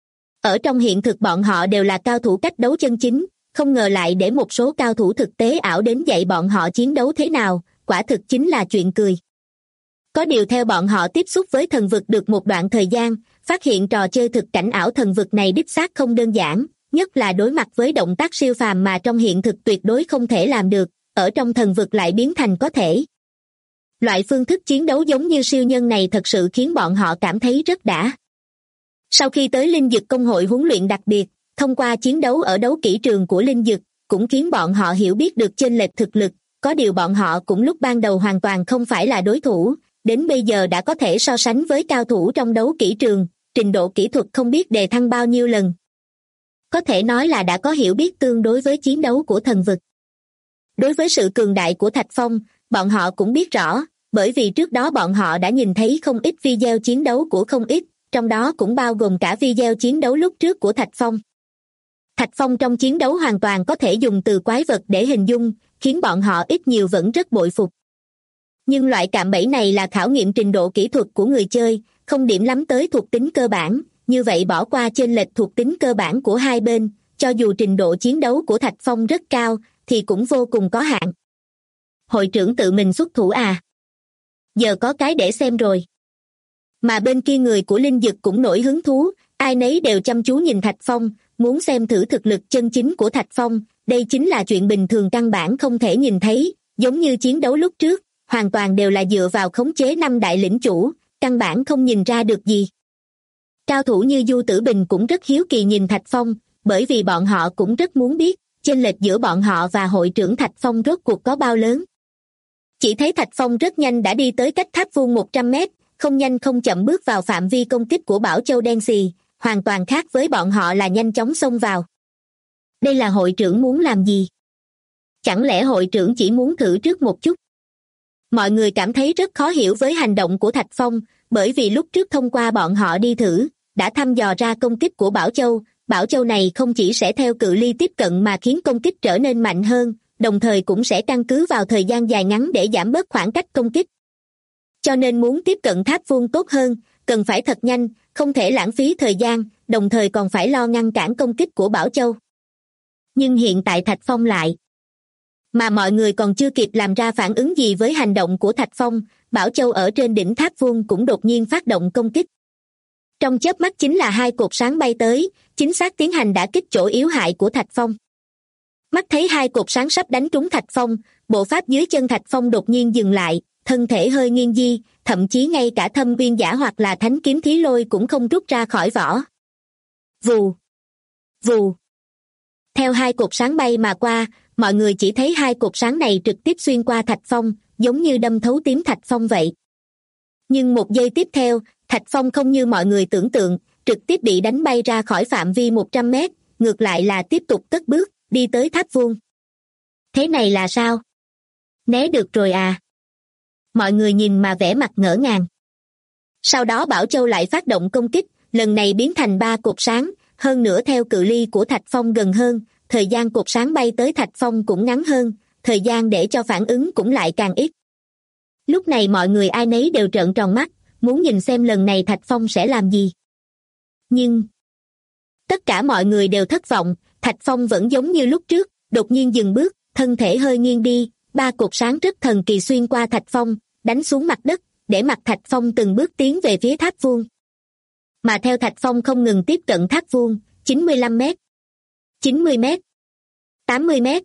Ở trong hiện thực bọn họ đều là cao thủ cách đấu chân chính, không ngờ lại để một số cao thủ thực tế ảo đến dạy bọn họ chiến đấu thế nào, quả thực chính là chuyện cười. Có điều theo bọn họ tiếp xúc với thần vực được một đoạn thời gian, phát hiện trò chơi thực cảnh ảo thần vực này đích xác không đơn giản, nhất là đối mặt với động tác siêu phàm mà trong hiện thực tuyệt đối không thể làm được, ở trong thần vực lại biến thành có thể. Loại phương thức chiến đấu giống như siêu nhân này thật sự khiến bọn họ cảm thấy rất đã. Sau khi tới Linh Dực công hội huấn luyện đặc biệt, thông qua chiến đấu ở đấu kỹ trường của Linh Dực, cũng khiến bọn họ hiểu biết được chênh lệch thực lực, có điều bọn họ cũng lúc ban đầu hoàn toàn không phải là đối thủ, đến bây giờ đã có thể so sánh với cao thủ trong đấu kỹ trường, trình độ kỹ thuật không biết đề thăng bao nhiêu lần. Có thể nói là đã có hiểu biết tương đối với chiến đấu của thần vực. Đối với sự cường đại của Thạch Phong, bọn họ cũng biết rõ, bởi vì trước đó bọn họ đã nhìn thấy không ít video chiến đấu của không ít, trong đó cũng bao gồm cả video chiến đấu lúc trước của Thạch Phong. Thạch Phong trong chiến đấu hoàn toàn có thể dùng từ quái vật để hình dung, khiến bọn họ ít nhiều vẫn rất bội phục. Nhưng loại cạm bẫy này là khảo nghiệm trình độ kỹ thuật của người chơi, không điểm lắm tới thuộc tính cơ bản, như vậy bỏ qua chênh lệch thuộc tính cơ bản của hai bên, cho dù trình độ chiến đấu của Thạch Phong rất cao, thì cũng vô cùng có hạn. Hội trưởng tự mình xuất thủ à? Giờ có cái để xem rồi. Mà bên kia người của Linh Dực cũng nổi hứng thú, ai nấy đều chăm chú nhìn Thạch Phong, muốn xem thử thực lực chân chính của Thạch Phong. Đây chính là chuyện bình thường căn bản không thể nhìn thấy, giống như chiến đấu lúc trước, hoàn toàn đều là dựa vào khống chế 5 đại lĩnh chủ, căn bản không nhìn ra được gì. Cao thủ như Du Tử Bình cũng rất hiếu kỳ nhìn Thạch Phong, bởi vì bọn họ cũng rất muốn biết, chênh lệch giữa bọn họ và hội trưởng Thạch Phong rốt cuộc có bao lớn. Chỉ thấy Thạch Phong rất nhanh đã đi tới cách tháp vuông 100 mét, không nhanh không chậm bước vào phạm vi công kích của Bảo Châu đen xì, hoàn toàn khác với bọn họ là nhanh chóng xông vào. Đây là hội trưởng muốn làm gì? Chẳng lẽ hội trưởng chỉ muốn thử trước một chút? Mọi người cảm thấy rất khó hiểu với hành động của Thạch Phong, bởi vì lúc trước thông qua bọn họ đi thử, đã thăm dò ra công kích của Bảo Châu này không chỉ sẽ theo cự ly tiếp cận mà khiến công kích trở nên mạnh hơn, đồng thời cũng sẽ căn cứ vào thời gian dài ngắn để giảm bớt khoảng cách công kích. Cho nên muốn tiếp cận tháp vuông tốt hơn, cần phải thật nhanh, không thể lãng phí thời gian, đồng thời còn phải lo ngăn cản công kích của Bảo Châu. Nhưng hiện tại Thạch Phong lại. Mà mọi người còn chưa kịp làm ra phản ứng gì với hành động của Thạch Phong, Bảo Châu ở trên đỉnh tháp vuông cũng đột nhiên phát động công kích. Trong chớp mắt chính là 2 cột sáng bay tới, chính xác tiến hành đả kích chỗ yếu hại của Thạch Phong. Mắt thấy 2 cột sáng sắp đánh trúng Thạch Phong, bộ pháp dưới chân Thạch Phong đột nhiên dừng lại, thân thể hơi nghiêng di, thậm chí ngay cả Thâm Uyên Giả hoặc là Thánh Kiếm Thí Lôi cũng không rút ra khỏi vỏ. Vù, vù. Theo 2 cột sáng bay mà qua, mọi người chỉ thấy 2 cột sáng này trực tiếp xuyên qua Thạch Phong, giống như đâm thấu tím Thạch Phong vậy. Nhưng một giây tiếp theo, Thạch Phong không như mọi người tưởng tượng, trực tiếp bị đánh bay ra khỏi phạm vi 100 mét, ngược lại là tiếp tục cất bước, đi tới tháp vuông. Thế này là sao? Né được rồi à? Mọi người nhìn mà vẻ mặt ngỡ ngàng. Sau đó Bảo Châu lại phát động công kích, lần này biến thành 3 cột sáng, hơn nữa theo cự ly của Thạch Phong gần hơn, thời gian cột sáng bay tới Thạch Phong cũng ngắn hơn, thời gian để cho phản ứng cũng lại càng ít. Lúc này mọi người ai nấy đều trợn tròn mắt, muốn nhìn xem lần này Thạch Phong sẽ làm gì. Nhưng tất cả mọi người đều thất vọng, Thạch Phong vẫn giống như lúc trước, đột nhiên dừng bước, thân thể hơi nghiêng đi, 3 cột sáng rất thần kỳ xuyên qua Thạch Phong, đánh xuống mặt đất, để mặc Thạch Phong từng bước tiến về phía tháp vuông. Mà theo Thạch Phong không ngừng tiếp cận tháp vuông, 95 mét, 90 mét, 80 mét.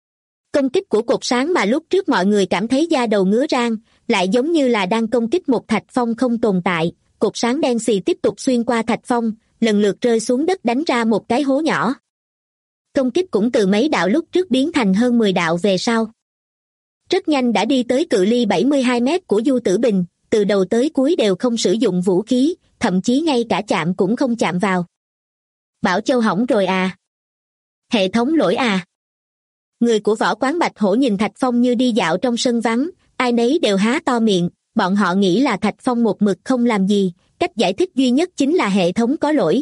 Công kích của cột sáng mà lúc trước mọi người cảm thấy da đầu ngứa rang, lại giống như là đang công kích một Thạch Phong không tồn tại, cột sáng đen xì tiếp tục xuyên qua Thạch Phong, lần lượt rơi xuống đất đánh ra một cái hố nhỏ. Công kích cũng từ mấy đạo lúc trước biến thành hơn 10 đạo về sau. Rất nhanh đã đi tới cự ly 72 mét của Du Tử Bình, từ đầu tới cuối đều không sử dụng vũ khí, thậm chí ngay cả chạm cũng không chạm vào. Bảo Châu hỏng rồi à? Hệ thống lỗi à? Người của Võ Quán Bạch Hổ nhìn Thạch Phong như đi dạo trong sân vắng, ai nấy đều há to miệng, bọn họ nghĩ là Thạch Phong một mực không làm gì, cách giải thích duy nhất chính là hệ thống có lỗi.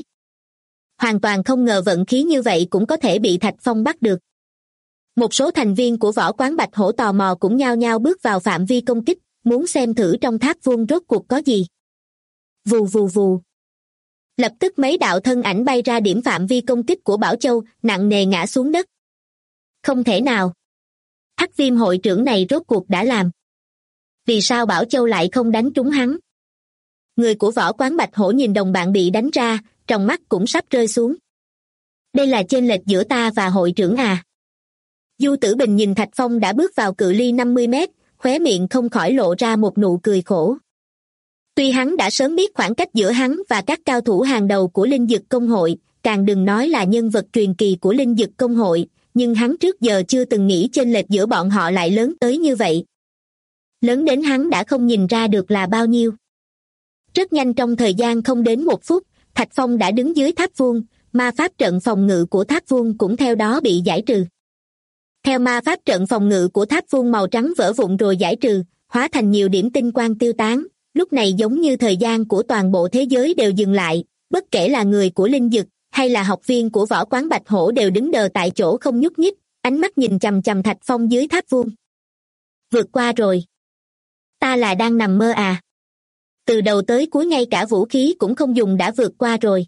Hoàn toàn không ngờ vận khí như vậy cũng có thể bị Thạch Phong bắt được. Một số thành viên của Võ Quán Bạch Hổ tò mò cũng nhao nhao bước vào phạm vi công kích, muốn xem thử trong tháp vuông rốt cuộc có gì. Vù vù vù. Lập tức mấy đạo thân ảnh bay ra điểm phạm vi công kích của Bảo Châu, nặng nề ngã xuống đất. Không thể nào. Hắc Viêm hội trưởng này rốt cuộc đã làm. Vì sao Bảo Châu lại không đánh trúng hắn? Người của Võ Quán Bạch Hổ nhìn đồng bạn bị đánh ra, trong mắt cũng sắp rơi xuống. Đây là chênh lệch giữa ta và hội trưởng à? Du Tử Bình nhìn Thạch Phong đã bước vào cự ly 50 mét, khóe miệng không khỏi lộ ra một nụ cười khổ. Tuy hắn đã sớm biết khoảng cách giữa hắn và các cao thủ hàng đầu của Linh Dực Công hội, càng đừng nói là nhân vật truyền kỳ của Linh Dực Công hội, nhưng hắn trước giờ chưa từng nghĩ chênh lệch giữa bọn họ lại lớn tới như vậy. Lớn đến hắn đã không nhìn ra được là bao nhiêu. Rất nhanh trong thời gian không đến 1 phút, Thạch Phong đã đứng dưới tháp vuông, ma pháp trận phòng ngự của tháp vuông cũng theo đó bị giải trừ. Theo ma pháp trận phòng ngự của tháp vuông màu trắng vỡ vụn rồi giải trừ, hóa thành nhiều điểm tinh quang tiêu tán, lúc này giống như thời gian của toàn bộ thế giới đều dừng lại, bất kể là người của Linh Dực hay là học viên của Võ Quán Bạch Hổ đều đứng đờ tại chỗ không nhúc nhích, ánh mắt nhìn chằm chằm Thạch Phong dưới tháp vuông. Vượt qua rồi. Ta là đang nằm mơ à? Từ đầu tới cuối ngay cả vũ khí cũng không dùng đã vượt qua rồi.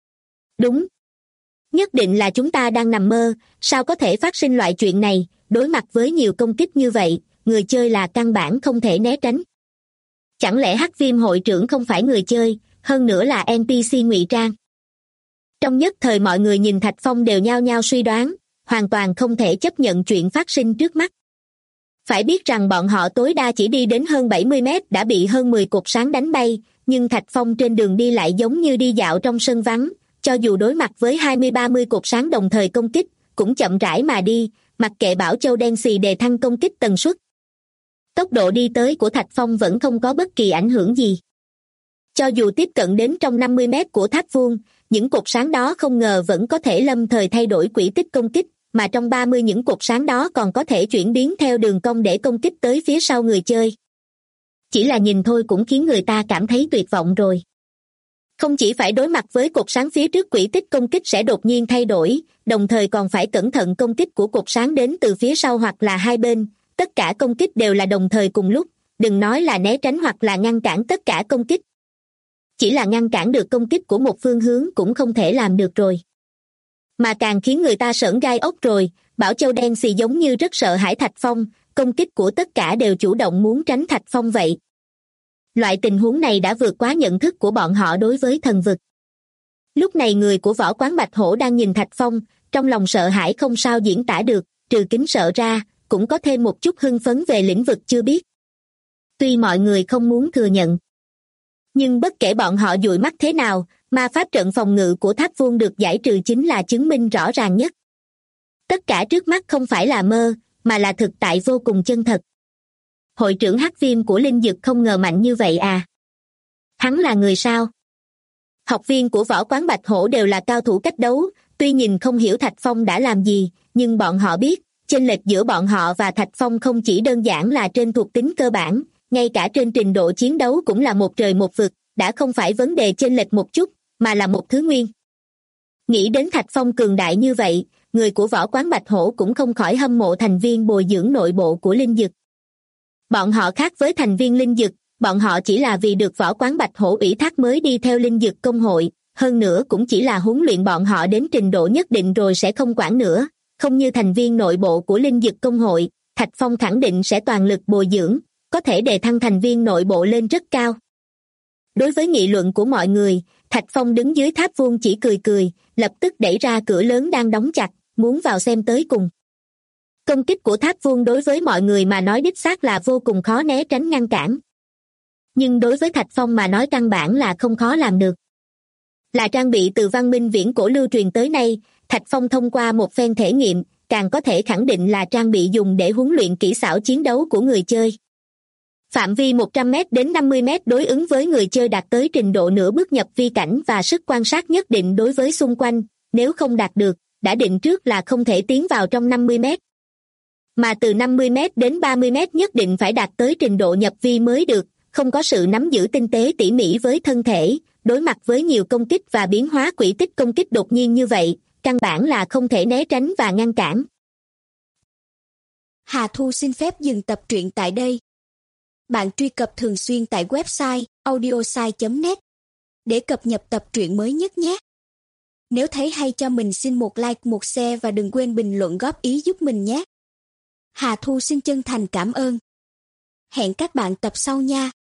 Đúng. Nhất định là chúng ta đang nằm mơ, sao có thể phát sinh loại chuyện này, đối mặt với nhiều công kích như vậy, người chơi là căn bản không thể né tránh. Chẳng lẽ Hắc Viêm hội trưởng không phải người chơi, hơn nữa là NPC ngụy trang? Trong nhất thời mọi người nhìn Thạch Phong đều nhao nhao suy đoán, hoàn toàn không thể chấp nhận chuyện phát sinh trước mắt. Phải biết rằng bọn họ tối đa chỉ đi đến hơn 70 mét đã bị hơn 10 cột sáng đánh bay, nhưng Thạch Phong trên đường đi lại giống như đi dạo trong sân vắng, cho dù đối mặt với 20-30 cột sáng đồng thời công kích, cũng chậm rãi mà đi, mặc kệ Bảo Châu đen xì đề thăng công kích tần suất. Tốc độ đi tới của Thạch Phong vẫn không có bất kỳ ảnh hưởng gì. Cho dù tiếp cận đến trong 50 mét của tháp vuông, những cột sáng đó không ngờ vẫn có thể lâm thời thay đổi quỹ tích công kích, mà trong 30 những cột sáng đó còn có thể chuyển biến theo đường cong để công kích tới phía sau người chơi. Chỉ là nhìn thôi cũng khiến người ta cảm thấy tuyệt vọng rồi. Không chỉ phải đối mặt với cột sáng phía trước quỹ tích công kích sẽ đột nhiên thay đổi, đồng thời còn phải cẩn thận công kích của cột sáng đến từ phía sau hoặc là hai bên, tất cả công kích đều là đồng thời cùng lúc, đừng nói là né tránh hoặc là ngăn cản tất cả công kích. Chỉ là ngăn cản được công kích của một phương hướng cũng không thể làm được rồi. Mà càng khiến người ta sởn gai ốc rồi, Bảo Châu đen xì giống như rất sợ hãi Thạch Phong, công kích của tất cả đều chủ động muốn tránh Thạch Phong vậy. Loại tình huống này đã vượt quá nhận thức của bọn họ đối với thần vực. Lúc này người của võ quán Bạch Hổ đang nhìn Thạch Phong, trong lòng sợ hãi không sao diễn tả được, trừ kính sợ ra, cũng có thêm một chút hưng phấn về lĩnh vực chưa biết. Tuy mọi người không muốn thừa nhận, nhưng bất kể bọn họ dụi mắt thế nào, ma pháp trận phòng ngự của tháp vuông được giải trừ chính là chứng minh rõ ràng nhất. Tất cả trước mắt không phải là mơ, mà là thực tại vô cùng chân thật. Hội trưởng Hắc Viêm của Linh Dực không ngờ mạnh như vậy à? Hắn là người sao? Học viên của võ quán Bạch Hổ đều là cao thủ cách đấu, tuy nhìn không hiểu Thạch Phong đã làm gì, nhưng bọn họ biết, chênh lệch giữa bọn họ và Thạch Phong không chỉ đơn giản là trên thuộc tính cơ bản, ngay cả trên trình độ chiến đấu cũng là một trời một vực, đã không phải vấn đề chênh lệch một chút, mà là một thứ nguyên. Nghĩ đến Thạch Phong cường đại như vậy, người của võ quán Bạch Hổ cũng không khỏi hâm mộ thành viên bồi dưỡng nội bộ của Linh Dực. Bọn họ khác với thành viên Linh Dực, bọn họ chỉ là vì được võ quán Bạch Hổ ủy thác mới đi theo Linh Dực công hội, hơn nữa cũng chỉ là huấn luyện bọn họ đến trình độ nhất định rồi sẽ không quản nữa, không như thành viên nội bộ của Linh Dực công hội, Thạch Phong khẳng định sẽ toàn lực bồi dưỡng, có thể đề thăng thành viên nội bộ lên rất cao. Đối với nghị luận của mọi người, Thạch Phong đứng dưới tháp vuông chỉ cười cười, lập tức đẩy ra cửa lớn đang đóng chặt, muốn vào xem tới cùng. Công kích của tháp vuông đối với mọi người mà nói đích xác là vô cùng khó né tránh ngăn cản. Nhưng đối với Thạch Phong mà nói căn bản là không khó làm được. Là trang bị từ văn minh viễn cổ lưu truyền tới nay, Thạch Phong thông qua một phen thể nghiệm, càng có thể khẳng định là trang bị dùng để huấn luyện kỹ xảo chiến đấu của người chơi. Phạm vi 100m đến 50m đối ứng với người chơi đạt tới trình độ nửa bước nhập vi cảnh và sức quan sát nhất định đối với xung quanh, nếu không đạt được, đã định trước là không thể tiến vào trong 50m. Mà từ 50m đến 30m nhất định phải đạt tới trình độ nhập vi mới được, không có sự nắm giữ tinh tế tỉ mỉ với thân thể, đối mặt với nhiều công kích và biến hóa quỹ tích công kích đột nhiên như vậy, căn bản là không thể né tránh và ngăn cản. Hà Thu xin phép dừng tập truyện tại đây. Bạn truy cập thường xuyên tại website audiosai.net để cập nhật tập truyện mới nhất nhé. Nếu thấy hay cho mình xin một like, một share và đừng quên bình luận góp ý giúp mình nhé. Hà Thu xin chân thành cảm ơn. Hẹn các bạn tập sau nha.